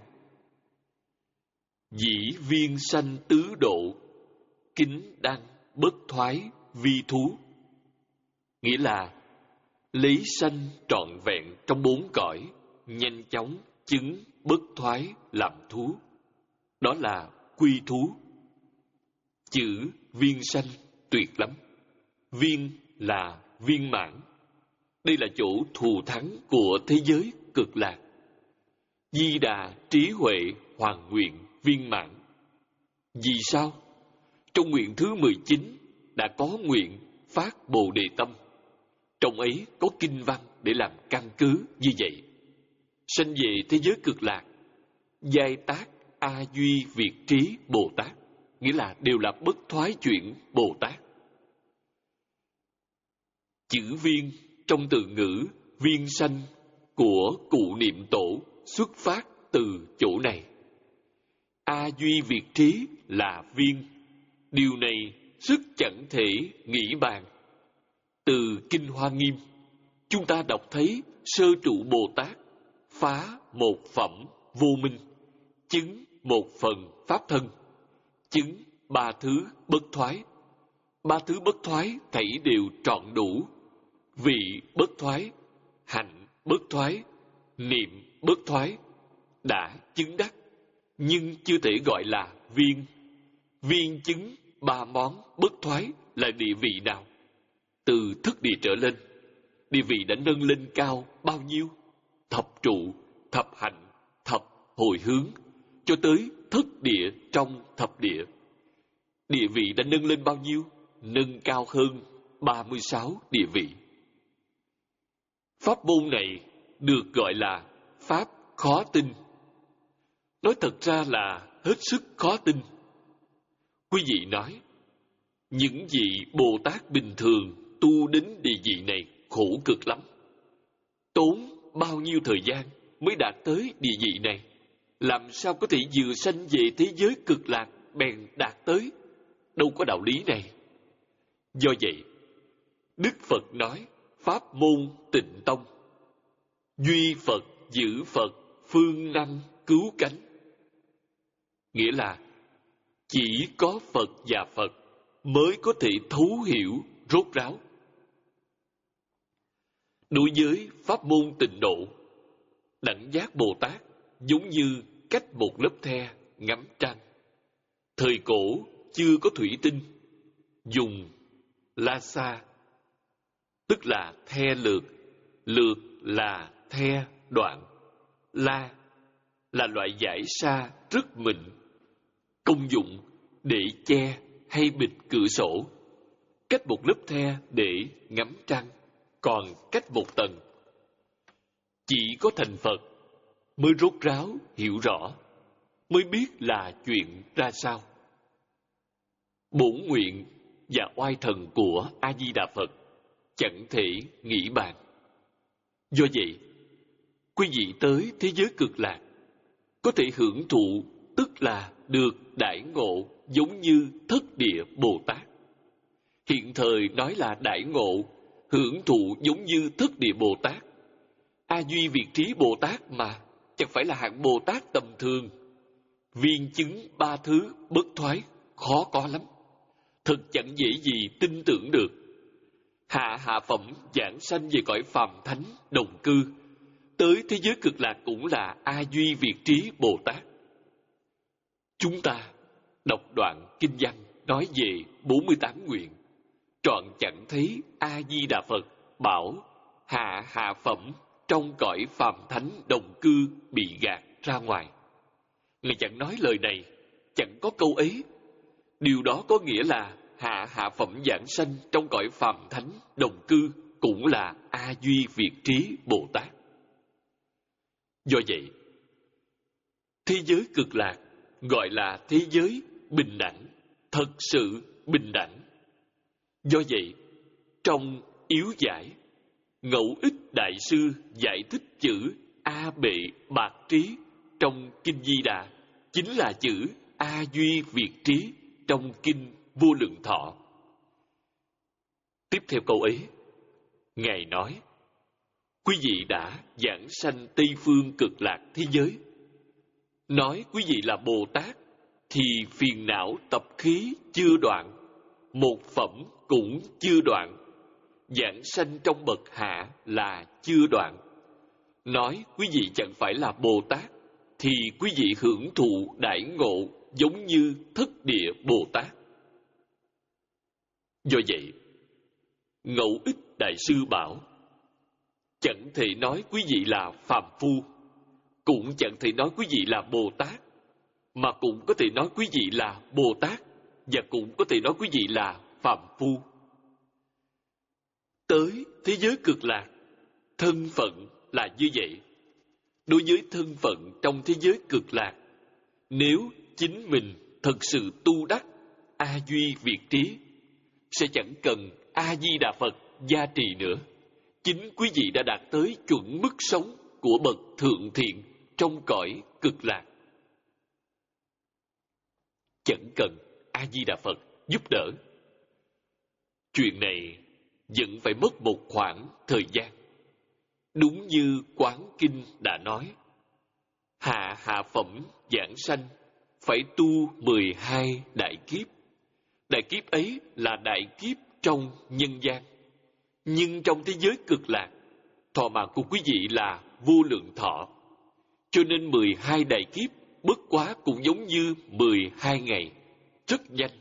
Dĩ viên sanh tứ độ, kính đăng bất thoái vi thú. Nghĩa là lấy sanh trọn vẹn trong bốn cõi, nhanh chóng chứng bất thoái làm thú. Đó là quy thú. Chữ viên sanh tuyệt lắm. Viên là viên mãn. Đây là chỗ thù thắng của thế giới cực lạc. Di đà trí huệ hoàn nguyện viên mãn. Vì sao? Trong nguyện thứ mười chín đã có nguyện phát Bồ Đề tâm. Trong ấy có kinh văn để làm căn cứ như vậy. Sanh về thế giới cực lạc, giai tác A Duy Việt Trí Bồ Tát, nghĩa là đều là bất thoái chuyển Bồ Tát. Chữ viên trong từ ngữ viên sanh của Cụ Niệm Tổ xuất phát từ chỗ này. A Duy Việt Trí là viên. Điều này rất chẳng thể nghĩ bàn. Từ Kinh Hoa Nghiêm, chúng ta đọc thấy Sơ Trụ Bồ Tát phá một phẩm vô minh, chứng một phần pháp thân, chứng ba thứ bất thoái. Ba thứ bất thoái thảy đều trọn đủ. Vị bất thoái, hạnh bất thoái, niệm bất thoái, đã chứng đắc, nhưng chưa thể gọi là viên. Viên chứng ba món bất thoái là địa vị nào? Từ thức địa trở lên, địa vị đã nâng lên cao bao nhiêu? Thập trụ, thập hạnh, thập hồi hướng, cho tới thất địa trong thập địa. Địa vị đã nâng lên bao nhiêu? Nâng cao hơn ba mươi sáu địa vị. Pháp môn này được gọi là Pháp khó tin. Nói thật ra là hết sức khó tin. Quý vị nói, những vị Bồ Tát bình thường tu đến địa vị này khổ cực lắm. Tốn bao nhiêu thời gian mới đạt tới địa vị này? Làm sao có thể vừa sanh về thế giới cực lạc bèn đạt tới? Đâu có đạo lý này. Do vậy, Đức Phật nói Pháp môn Tịnh Tông, duy Phật giữ Phật, phương năng cứu cánh. Nghĩa là chỉ có Phật và Phật mới có thể thấu hiểu rốt ráo. Đối với pháp môn Tịnh Độ, Đẳng Giác Bồ Tát giống như cách một lớp the ngắm trăng. Thời cổ chưa có thủy tinh, dùng la sa, tức là the lược. Lược là the đoạn. La là loại vải sa rất mịn, công dụng để che hay bịt cửa sổ. Cách một lớp the để ngắm trăng, còn cách một tầng. Chỉ có thành Phật mới rốt ráo hiểu rõ, mới biết là chuyện ra sao. Bổn nguyện và oai thần của A Di Đà Phật chẳng thể nghĩ bàn. Do vậy, quý vị tới thế giới cực lạc có thể hưởng thụ, tức là được đãi ngộ giống như thất địa Bồ Tát. Hiện thời nói là đãi ngộ, hưởng thụ giống như thất địa Bồ Tát. A Duy Việt Trí Bồ Tát mà, chẳng phải là hạng Bồ Tát tầm thường. Viên chứng ba thứ bất thoái khó có lắm. Thật chẳng dễ gì tin tưởng được. Hạ hạ phẩm giảng sanh về cõi phàm thánh đồng cư, tới thế giới cực lạc cũng là A Duy Việt Trí Bồ Tát. Chúng ta đọc đoạn kinh văn nói về bốn mươi tám nguyện, trọn chẳng thấy A Di Đà Phật bảo hạ hạ phẩm trong cõi phàm thánh đồng cư bị gạt ra ngoài. Ngài chẳng nói lời này, chẳng có câu ấy. Điều đó có nghĩa là hạ hạ phẩm giảng sanh trong cõi phàm thánh đồng cư cũng là A Duy Việt Trí Bồ Tát. Do vậy, thế giới cực lạc gọi là thế giới bình đẳng, thật sự bình đẳng. Do vậy, trong yếu giải, Ngẫu Ích Đại Sư giải thích chữ A Bệ Bạc Trí trong Kinh Di Đà chính là chữ A Duy Việt Trí trong Kinh Vô Lượng Thọ. Tiếp theo câu ấy, Ngài nói, quý vị đã giảng sanh Tây Phương cực lạc thế giới. Nói quý vị là Bồ Tát, thì phiền não tập khí chưa đoạn, một phẩm cũng chưa đoạn. Giảng sanh trong bậc hạ là chưa đoạn. Nói quý vị chẳng phải là Bồ Tát, thì quý vị hưởng thụ đại ngộ giống như Thất Địa Bồ Tát. Do vậy, Ngẫu Ích Đại Sư bảo, chẳng thể nói quý vị là phàm phu, cũng chẳng thể nói quý vị là Bồ Tát, mà cũng có thể nói quý vị là Bồ Tát, và cũng có thể nói quý vị là phàm phu. Tới thế giới cực lạc, thân phận là như vậy. Đối với thân phận trong thế giới cực lạc, nếu chính mình thật sự tu đắc A Duy Việt Trí, sẽ chẳng cần A Di Đà Phật gia trì nữa. Chính quý vị đã đạt tới chuẩn mức sống của bậc thượng thiện trong cõi cực lạc. Chẳng cần A Di Đà Phật giúp đỡ. Chuyện này vẫn phải mất một khoảng thời gian. Đúng như Quán Kinh đã nói, hạ hạ phẩm giảng sanh phải tu mười hai đại kiếp. Đại kiếp ấy là đại kiếp trong nhân gian. Nhưng trong thế giới cực lạc, thọ mạng của quý vị là vô lượng thọ. Cho nên mười hai đại kiếp bất quá cũng giống như mười hai ngày, rất nhanh.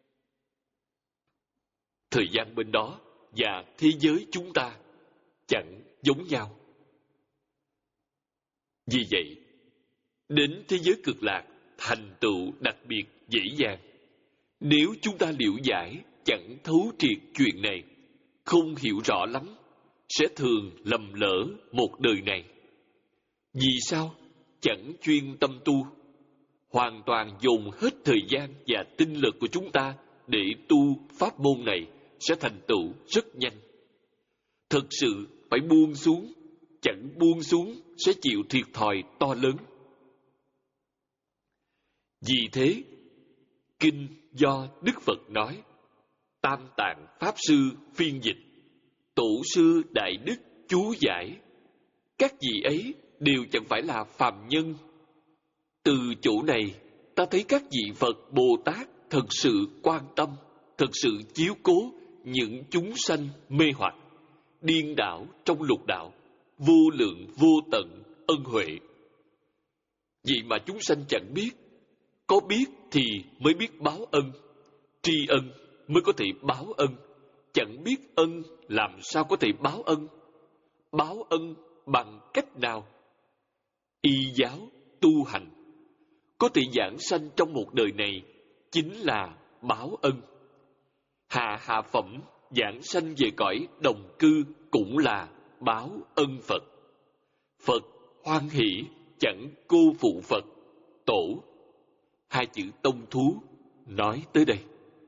Thời gian bên đó và thế giới chúng ta chẳng giống nhau. Vì vậy, đến thế giới cực lạc thành tựu đặc biệt dễ dàng. Nếu chúng ta liễu giải chẳng thấu triệt chuyện này, không hiểu rõ lắm, sẽ thường lầm lỡ một đời này. Vì sao chẳng chuyên tâm tu, hoàn toàn dồn hết thời gian và tinh lực của chúng ta để tu pháp môn này, sẽ thành tựu rất nhanh. Thực sự phải buông xuống, chẳng buông xuống sẽ chịu thiệt thòi to lớn. Vì thế, kinh do Đức Phật nói, Tam Tạng Pháp Sư phiên dịch, Tổ sư Đại Đức chú giải, các vị ấy đều chẳng phải là phàm nhân. Từ chỗ này, ta thấy các vị Phật Bồ Tát thật sự quan tâm, thật sự chiếu cố những chúng sanh mê hoặc, điên đảo trong lục đạo, vô lượng vô tận ân huệ. Vậy mà chúng sanh chẳng biết, có biết thì mới biết báo ân, tri ân mới có thể báo ân, chẳng biết ân làm sao có thể báo ân. Báo ân bằng cách nào? Y giáo tu hành có thể giảng sanh trong một đời này chính là báo ân. Hạ hạ phẩm giảng sanh về cõi đồng cư cũng là báo ân Phật. Phật hoan hỷ chẳng cô phụ Phật, tổ. Hai chữ tông thú nói tới đây.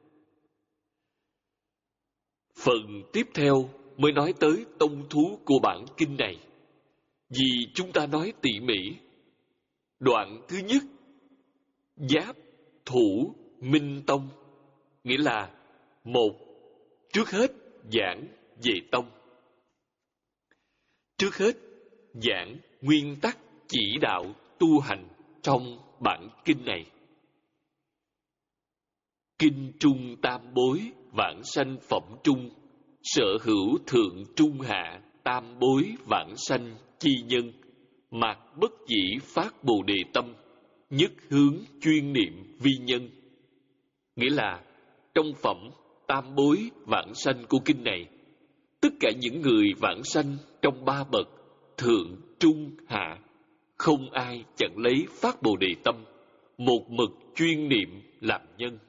Phần tiếp theo mới nói tới tông thú của bản kinh này. Vì chúng ta nói tỉ mỉ. Đoạn thứ nhất, Giáp Thủ Minh Tông, nghĩa là một, trước hết giảng về tông. Trước hết giảng nguyên tắc chỉ đạo tu hành trong bản kinh này. Kinh trung tam bối, vãng sanh phẩm trung, sở hữu thượng trung hạ, tam bối vãng sanh chi nhân, mạc bất dĩ phát bồ đề tâm, nhất hướng chuyên niệm vi nhân. Nghĩa là trong phẩm tam bối vãng sanh của kinh này, tất cả những người vãng sanh trong ba bậc thượng, trung, hạ, không ai chẳng lấy phát Bồ Đề tâm, một mực chuyên niệm làm nhân.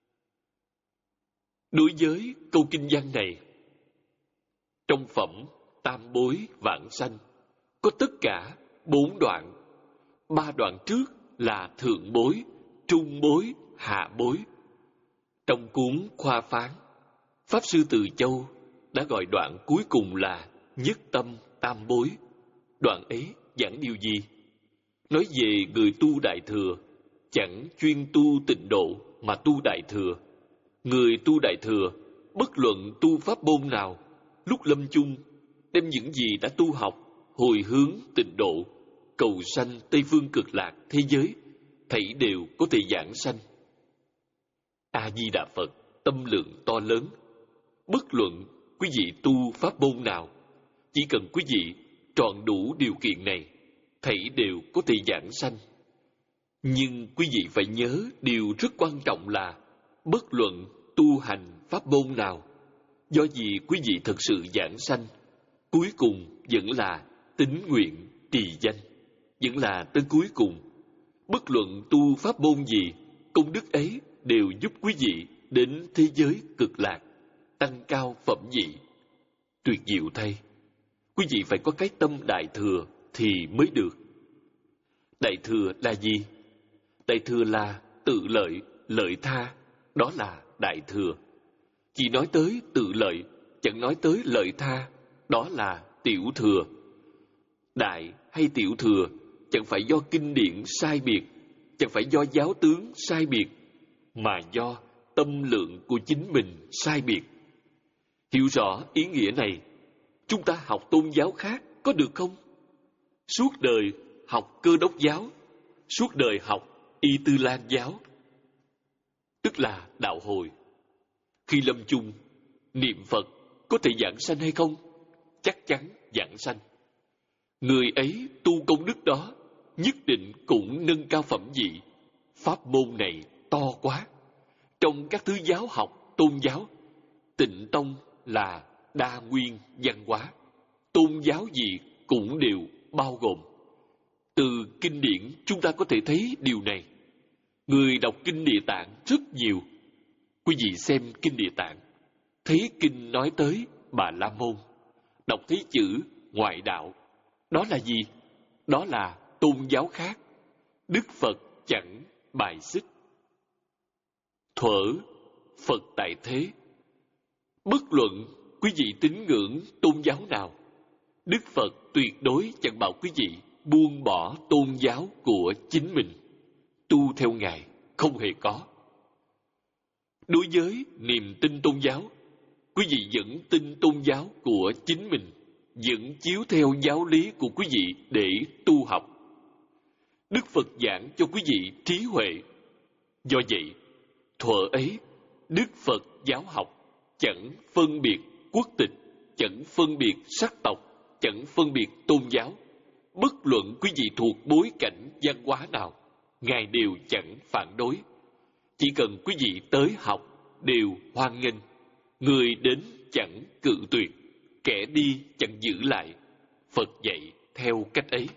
Đối với câu kinh văn này, trong phẩm Tam Bối Vãng Sanh có tất cả bốn đoạn. Ba đoạn trước là thượng bối, trung bối, hạ bối. Trong cuốn Khoa Phán, Pháp Sư Từ Châu đã gọi đoạn cuối cùng là nhất tâm tam bối. Đoạn ấy giảng điều gì? Nói về người tu Đại Thừa, chẳng chuyên tu tịnh độ mà tu Đại Thừa. Người tu Đại Thừa, bất luận tu pháp môn nào, lúc lâm chung, đem những gì đã tu học, hồi hướng tịnh độ, cầu sanh Tây Phương Cực Lạc thế giới, thảy đều có thể giảng sanh. A-di-đà Phật, tâm lượng to lớn. Bất luận quý vị tu pháp môn nào, chỉ cần quý vị tròn đủ điều kiện này, thảy đều có thể giảng sanh. Nhưng quý vị phải nhớ điều rất quan trọng là bất luận tu hành pháp môn nào, do gì quý vị thật sự giảng sanh, cuối cùng vẫn là tín nguyện trì danh, vẫn là tới cuối cùng. Bất luận tu pháp môn gì, công đức ấy đều giúp quý vị đến thế giới cực lạc, tăng cao phẩm vị. Tuyệt diệu thay, quý vị phải có cái tâm Đại Thừa thì mới được. Đại Thừa là gì? Đại Thừa là tự lợi, lợi tha, đó là Đại Thừa. Chỉ nói tới tự lợi, chẳng nói tới lợi tha, đó là Tiểu Thừa. Đại hay Tiểu Thừa chẳng phải do kinh điển sai biệt, chẳng phải do giáo tướng sai biệt, mà do tâm lượng của chính mình sai biệt. Hiểu rõ ý nghĩa này, chúng ta học tôn giáo khác có được không? Suốt đời học Cơ Đốc giáo, suốt đời học Y Tư Lan giáo, tức là đạo hồi. Khi lâm chung, niệm Phật có thể giảng sanh hay không? Chắc chắn giảng sanh. Người ấy tu công đức đó, nhất định cũng nâng cao phẩm vị. Pháp môn này to quá. Trong các thứ giáo học, tôn giáo, Tịnh Tông là đa nguyên văn hóa. Tôn giáo gì cũng đều bao gồm. Từ kinh điển chúng ta có thể thấy điều này. Người đọc kinh Địa Tạng rất nhiều. Quý vị xem kinh Địa Tạng, thấy kinh nói tới Bà La Môn, đọc thấy chữ ngoại đạo. Đó là gì? Đó là tôn giáo khác. Đức Phật chẳng bài xích. Thuở Phật tại thế, bất luận quý vị tín ngưỡng tôn giáo nào, Đức Phật tuyệt đối chẳng bảo quý vị buông bỏ tôn giáo của chính mình, tu theo Ngài, không hề có. Đối với niềm tin tôn giáo, quý vị vẫn tin tôn giáo của chính mình, vẫn chiếu theo giáo lý của quý vị để tu học. Đức Phật giảng cho quý vị trí huệ. Do vậy, thuở ấy, Đức Phật giáo học chẳng phân biệt quốc tịch, chẳng phân biệt sắc tộc, chẳng phân biệt tôn giáo. Bất luận quý vị thuộc bối cảnh văn hóa nào, Ngài đều chẳng phản đối. Chỉ cần quý vị tới học, đều hoan nghênh. Người đến chẳng cự tuyệt, kẻ đi chẳng giữ lại. Phật dạy theo cách ấy.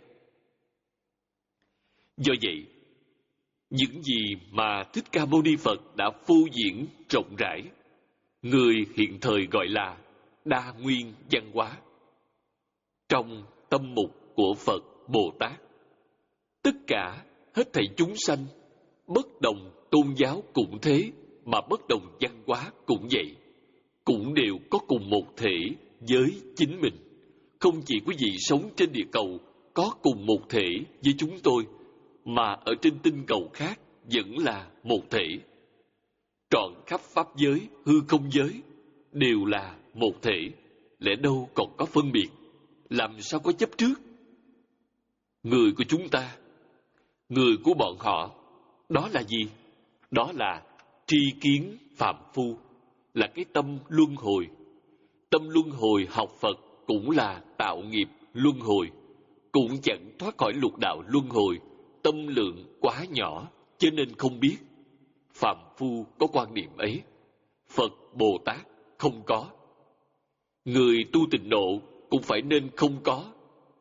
Do vậy, những gì mà Thích Ca Mâu Ni Phật đã phô diễn rộng rãi, người hiện thời gọi là đa nguyên văn hóa. Trong tâm mục của Phật Bồ Tát, tất cả hết thảy chúng sanh, bất đồng tôn giáo cũng thế, mà bất đồng văn hóa cũng vậy, cũng đều có cùng một thể với chính mình. Không chỉ quý vị sống trên địa cầu có cùng một thể với chúng tôi, mà ở trên tinh cầu khác vẫn là một thể. Trọn khắp pháp giới, hư không giới đều là một thể, lẽ đâu còn có phân biệt, làm sao có chấp trước. Người của chúng ta, người của bọn họ, đó là gì? Đó là tri kiến phàm phu, là cái tâm luân hồi. Tâm luân hồi học Phật cũng là tạo nghiệp luân hồi, cũng chẳng thoát khỏi lục đạo luân hồi. Tâm lượng quá nhỏ, cho nên không biết. Phàm phu có quan niệm ấy, Phật Bồ Tát không có. Người tu tịnh độ cũng phải nên không có.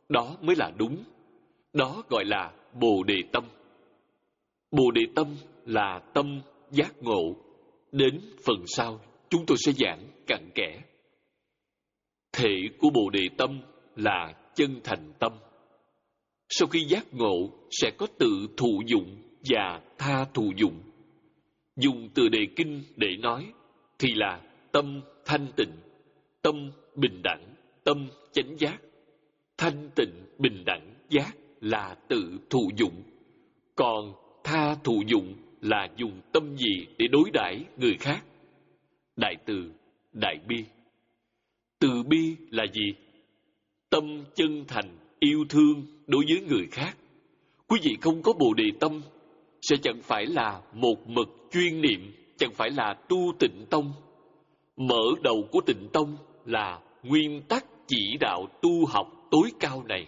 đó mới là đúng. Đó gọi là Bồ Đề tâm. Bồ Đề tâm là tâm giác ngộ. Đến phần sau, chúng tôi sẽ giảng cặn kẽ. Thể của Bồ Đề tâm là chân thành tâm. Sau khi giác ngộ, sẽ có tự thụ dụng và tha thụ dụng. Dùng từ đề kinh để nói, thì là tâm thanh tịnh, tâm bình đẳng, tâm chánh giác. Thanh tịnh, bình đẳng, giác là tự thụ dụng. Còn tha thụ dụng là dùng tâm gì để đối đãi người khác. Đại từ, đại bi. Từ bi là gì? Tâm chân thành, yêu thương đối với người khác. Quý vị không có Bồ Đề tâm, sẽ chẳng phải là một mực chuyên niệm, chẳng phải là tu Tịnh tông. Mở đầu của Tịnh tông là nguyên tắc chỉ đạo tu học tối cao này.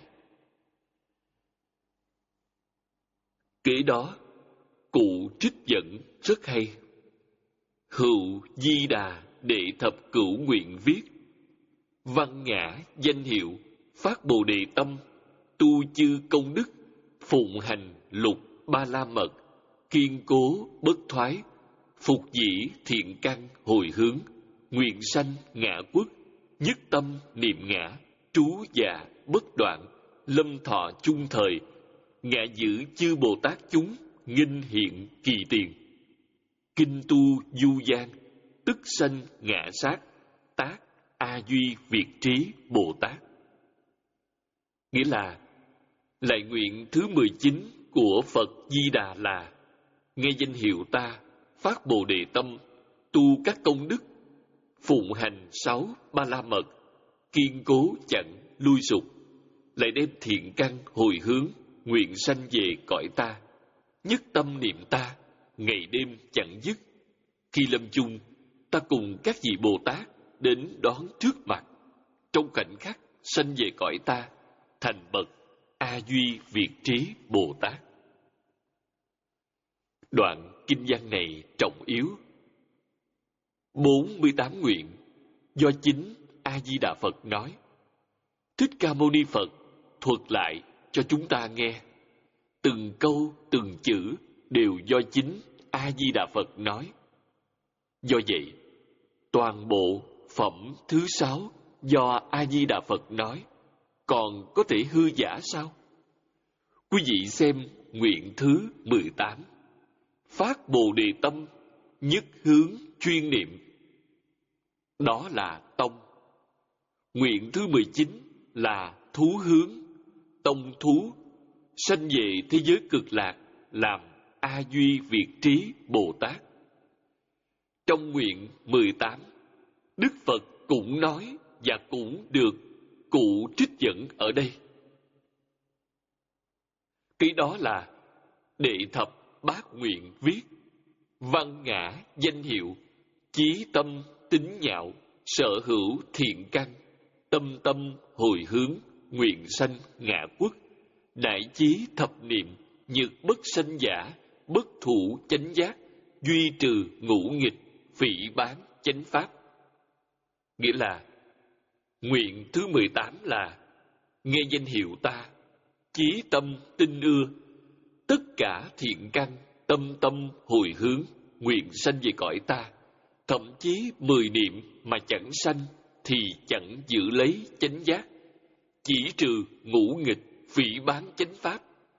Kế đó, cụ trích dẫn rất hay. Hữu Di Đà Đệ Thập Cửu Nguyện viết: văn ngã danh hiệu, phát Bồ Đề tâm, tu chư công đức, phụng hành lục ba la mật, kiên cố bất thoái, phục dĩ thiện căn hồi hướng, nguyện sanh ngã quốc, nhất tâm niệm ngã, trú dạ bất đoạn, lâm thọ chung thời, ngã giữ chư Bồ Tát chúng, nghinh hiện kỳ tiền. Kinh tu du gian, tức sanh ngã sát, tác A Duy Việt Trí Bồ Tát. Nghĩa là, lại nguyện thứ mười chín của Phật Di Đà là: nghe danh hiệu ta, phát Bồ Đề tâm, tu các công đức, phụng hành sáu ba la mật, kiên cố chẳng lui sụp, lại đem thiện căn hồi hướng, nguyện sanh về cõi ta, nhất tâm niệm ta, ngày đêm chẳng dứt. Khi lâm chung, ta cùng các vị Bồ Tát đến đón trước mặt, trong khoảnh khắc sanh về cõi ta, thành bậc A Duy Việt Trí Bồ Tát. Đoạn kinh văn này trọng yếu. bốn mươi tám nguyện do chính A Di Đà Phật nói. Thích Ca Mâu Ni Phật thuật lại cho chúng ta nghe. Từng câu, từng chữ đều do chính A Di Đà Phật nói. Do vậy, toàn bộ phẩm thứ sáu do A Di Đà Phật nói, còn có thể hư giả sao? Quý vị xem nguyện thứ mười tám. Phát Bồ Đề tâm, nhất hướng chuyên niệm. Đó là tông. Nguyện thứ mười chín là thú hướng, tông thú, sanh về thế giới cực lạc, làm A Duy Việt Trí Bồ Tát. Trong nguyện mười tám, Đức Phật cũng nói và cũng được cụ trích dẫn ở đây. Cái đó là Đệ Thập Bát Nguyện viết: văn ngã danh hiệu, chí tâm tín nhạo, sở hữu thiện căn, tâm tâm hồi hướng, nguyện sanh ngã quốc, đại chí thập niệm, nhược bất sanh giả, bất thủ chánh giác, duy trừ ngũ nghịch, phỉ báng chánh pháp. Nghĩa là, nguyện thứ mười tám là nghe danh hiệu ta, chí tâm tin ưa, tất cả thiện căn, tâm tâm hồi hướng, nguyện sanh về cõi ta. Thậm chí mười niệm mà chẳng sanh, thì chẳng giữ lấy chánh giác, chỉ trừ ngũ nghịch, phỉ báng chánh pháp.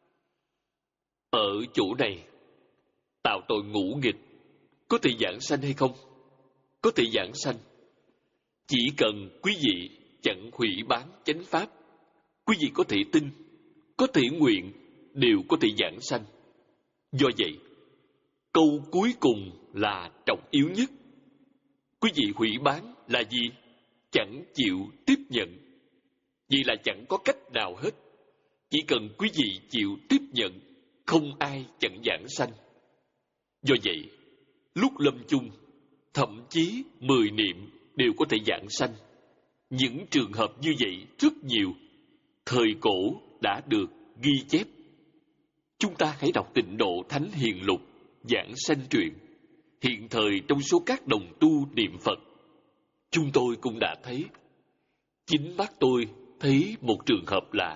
Ở chỗ này, tạo tội ngũ nghịch có thể giảng sanh hay không? Có thể giảng sanh. Chỉ cần quý vị chẳng hủy bán chánh pháp, quý vị có thể tin, có thể nguyện, đều có thể giảng sanh. Do vậy, câu cuối cùng là trọng yếu nhất. Quý vị hủy bán là gì? Chẳng chịu tiếp nhận. Vì là chẳng có cách nào hết. Chỉ cần quý vị chịu tiếp nhận, không ai chẳng giảng sanh. Do vậy, lúc lâm chung, thậm chí mười niệm đều có thể giảng sanh. Những trường hợp như vậy rất nhiều. Thời cổ đã được ghi chép. Chúng ta hãy đọc Tịnh Độ Thánh Hiền Lục, giảng sanh truyện. Hiện thời trong số các đồng tu niệm Phật, chúng tôi cũng đã thấy. Chính mắt tôi thấy một trường hợp là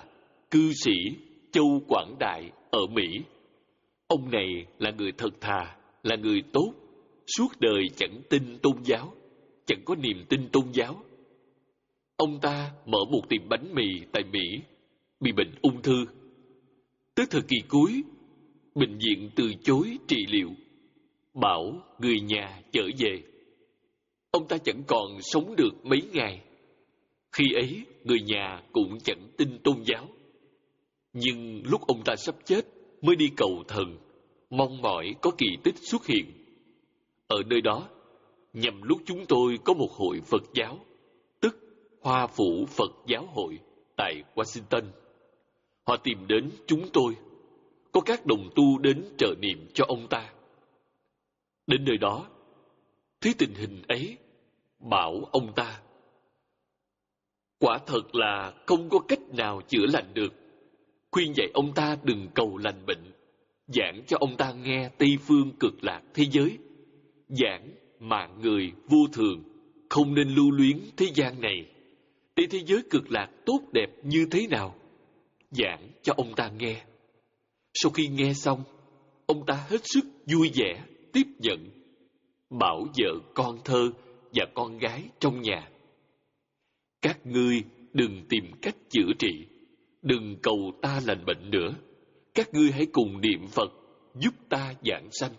cư sĩ Châu Quảng Đại ở Mỹ. Ông này là người thật thà, là người tốt, suốt đời chẳng tin tôn giáo, chẳng có niềm tin tôn giáo. Ông ta mở một tiệm bánh mì tại Mỹ, bị bệnh ung thư. Tới thời kỳ cuối, bệnh viện từ chối trị liệu, bảo người nhà trở về. Ông ta chẳng còn sống được mấy ngày. Khi ấy, người nhà cũng chẳng tin tôn giáo. Nhưng lúc ông ta sắp chết mới đi cầu thần, mong mỏi có kỳ tích xuất hiện. Ở nơi đó, nhằm lúc chúng tôi có một hội Phật giáo, tức Hoa Phủ Phật Giáo Hội tại Washington. Họ tìm đến chúng tôi. Có các đồng tu đến trợ niệm cho ông ta. Đến nơi đó, thấy tình hình ấy, bảo ông ta: quả thật là không có cách nào chữa lành được. Khuyên dạy ông ta đừng cầu lành bệnh, giảng cho ông ta nghe Tây Phương Cực Lạc thế giới, giảng mạng người vô thường, không nên lưu luyến thế gian này, để thế giới Cực Lạc tốt đẹp như thế nào, giảng cho ông ta nghe. Sau khi nghe xong, ông ta hết sức vui vẻ tiếp nhận, bảo vợ con thơ và con gái trong nhà: các ngươi đừng tìm cách chữa trị, đừng cầu ta lành bệnh nữa, các ngươi hãy cùng niệm Phật giúp ta vãng sanh.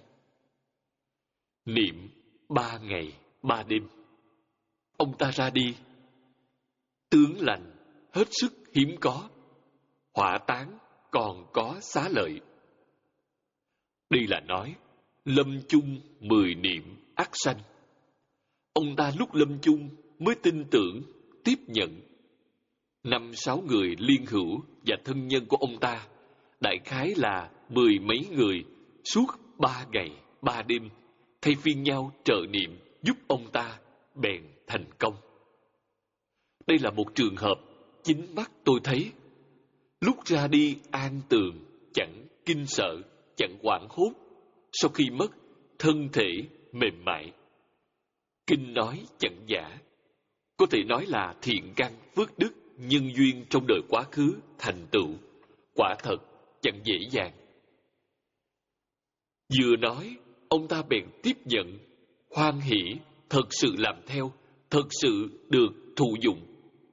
Niệm ba ngày ba đêm, ông ta ra đi. Tướng lành hết sức hiếm có, hỏa táng còn có xá lợi. Đây là nói lâm chung mười niệm ắt sanh. Ông ta lúc lâm chung mới tin tưởng, tiếp nhận. Năm sáu người liên hữu và thân nhân của ông ta, đại khái là mười mấy người, suốt ba ngày ba đêm thay phiên nhau trợ niệm giúp ông ta, bèn thành công. Đây là một trường hợp chính mắt tôi thấy. Lúc ra đi an tường, chẳng kinh sợ, chẳng hoảng hốt. Sau khi mất, thân thể mềm mại. Kinh nói chẳng giả, có thể nói là thiện căn phước đức nhân duyên trong đời quá khứ thành tựu, quả thật chẳng dễ dàng. Vừa nói, ông ta bèn tiếp nhận, hoan hỷ, thật sự làm theo, thật sự được thụ dụng.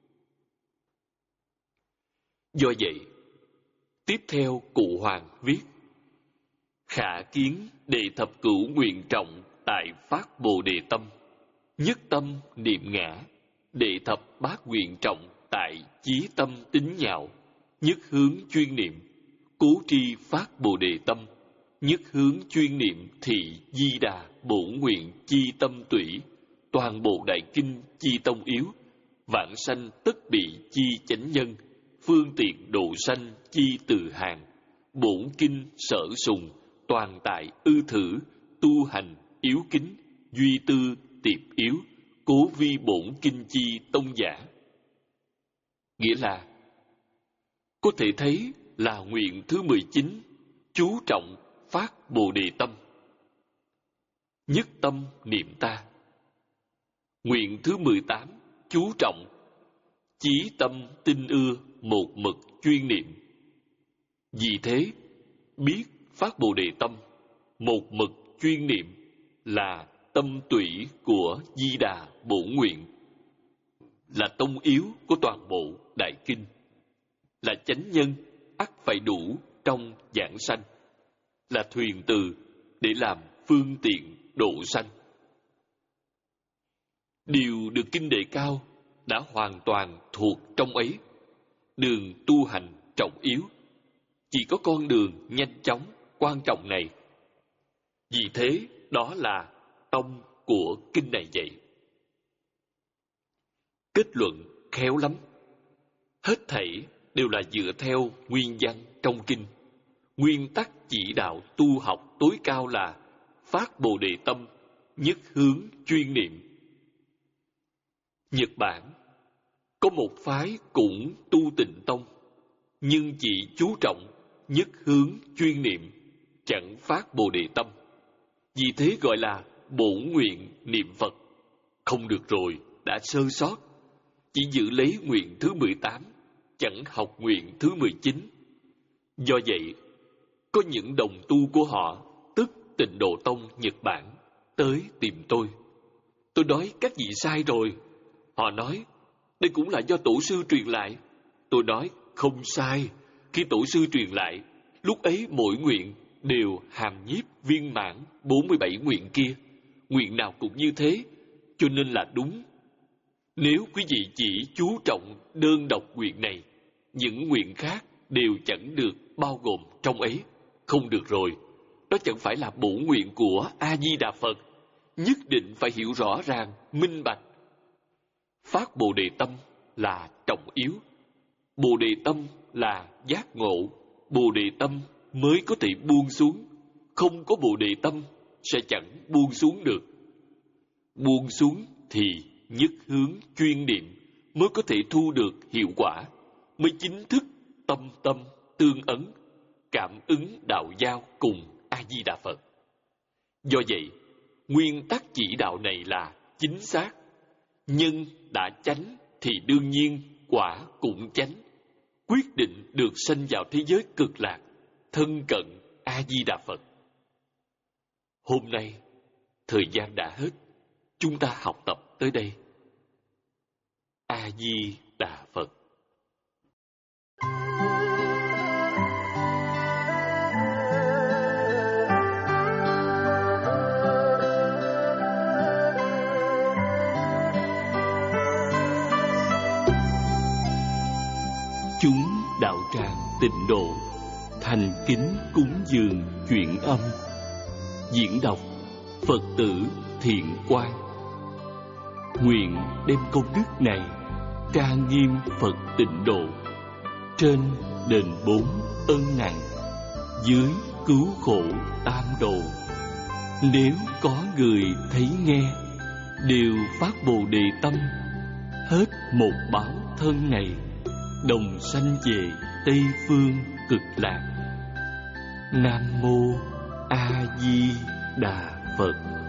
Do vậy, tiếp theo cụ Hoàng viết: khả kiến đệ thập cửu nguyện trọng tại phát Bồ Đề tâm, nhất tâm niệm ngã. Đệ thập bát nguyện trọng tại chí tâm tín nhạo, nhất hướng chuyên niệm. Cố tri phát Bồ Đề tâm, nhất hướng chuyên niệm thị di đà bổn nguyện chi tâm tủy. Toàn bộ đại kinh chi tông yếu, vãng sanh tất bị chi chánh nhân. Phương tiện độ sanh chi từ hàng, bổn kinh sở sùng, toàn tại ư thử. Tu hành yếu kính, duy tư tiệp yếu. Cố vi bổn kinh chi tông giả. Nghĩa là, có thể thấy là nguyện thứ mười chín, chú trọng phát Bồ Đề tâm, nhất tâm niệm ta. Nguyện thứ mười tám, chú trọng chí tâm tinh ưa, một mực chuyên niệm. Vì thế, biết phát Bồ Đề tâm, một mực chuyên niệm là tâm tủy của Di Đà Bổn Nguyện, là tông yếu của toàn bộ Đại Kinh, là chánh nhân ắt phải đủ trong giảng sanh, là thuyền từ để làm phương tiện độ sanh. Điều được kinh đề cao đã hoàn toàn thuộc trong ấy. Đường tu hành trọng yếu, chỉ có con đường nhanh chóng quan trọng này. Vì thế, đó là tông của kinh này vậy. Kết luận khéo lắm. Hết thảy đều là dựa theo nguyên văn trong kinh. Nguyên tắc chỉ đạo tu học tối cao là phát Bồ Đề tâm, nhất hướng chuyên niệm. Nhật Bản có một phái cũng tu Tịnh tông, nhưng chỉ chú trọng nhất hướng chuyên niệm, chẳng phát Bồ Đề tâm. Vì thế gọi là bổn nguyện niệm Phật. Không được rồi, đã sơ sót, chỉ giữ lấy nguyện thứ mười tám, chẳng học nguyện thứ mười chín. Do vậy, có những đồng tu của họ, tức Tịnh Độ Tông Nhật Bản, tới tìm tôi. Tôi nói các vị sai rồi. Họ nói, đây cũng là do tổ sư truyền lại. Tôi nói, không sai. Khi tổ sư truyền lại, lúc ấy mỗi nguyện đều hàm nhiếp viên mãn bốn mươi bảy nguyện kia. Nguyện nào cũng như thế, cho nên là đúng. Nếu quý vị chỉ chú trọng đơn độc nguyện này, những nguyện khác đều chẳng được bao gồm trong ấy. Không được rồi, đó chẳng phải là bổ nguyện của A-di-đà Phật. Nhất định phải hiểu rõ ràng, minh bạch. Phát Bồ Đề Tâm là trọng yếu. Bồ Đề Tâm là giác ngộ. Bồ Đề Tâm mới có thể buông xuống. Không có Bồ Đề Tâm sẽ chẳng buông xuống được. Buông xuống thì nhất hướng chuyên niệm mới có thể thu được hiệu quả, mới chính thức tâm tâm tương ấn, cảm ứng đạo giao cùng A-di-đà Phật. Do vậy, nguyên tắc chỉ đạo này là chính xác. Nhân đã chánh thì đương nhiên quả cũng chánh. Quyết định được sanh vào thế giới cực lạc, thân cận A-di-đà Phật. Hôm nay, thời gian đã hết. Chúng ta học tập tới đây. A-di-đà Phật. Chúng đạo tràng Tịnh Độ thành kính cúng dường chuyển âm. Diễn đọc Phật tử Thiện Quang. Nguyện đem công đức này trang nghiêm Phật Tịnh Độ, trên đền bốn ân nặng, dưới cứu khổ tam độ. Nếu có người thấy nghe, đều phát Bồ Đề Tâm, hết một báo thân này, đồng sanh về Tây Phương Cực Lạc. Nam Mô A Di Đà Phật.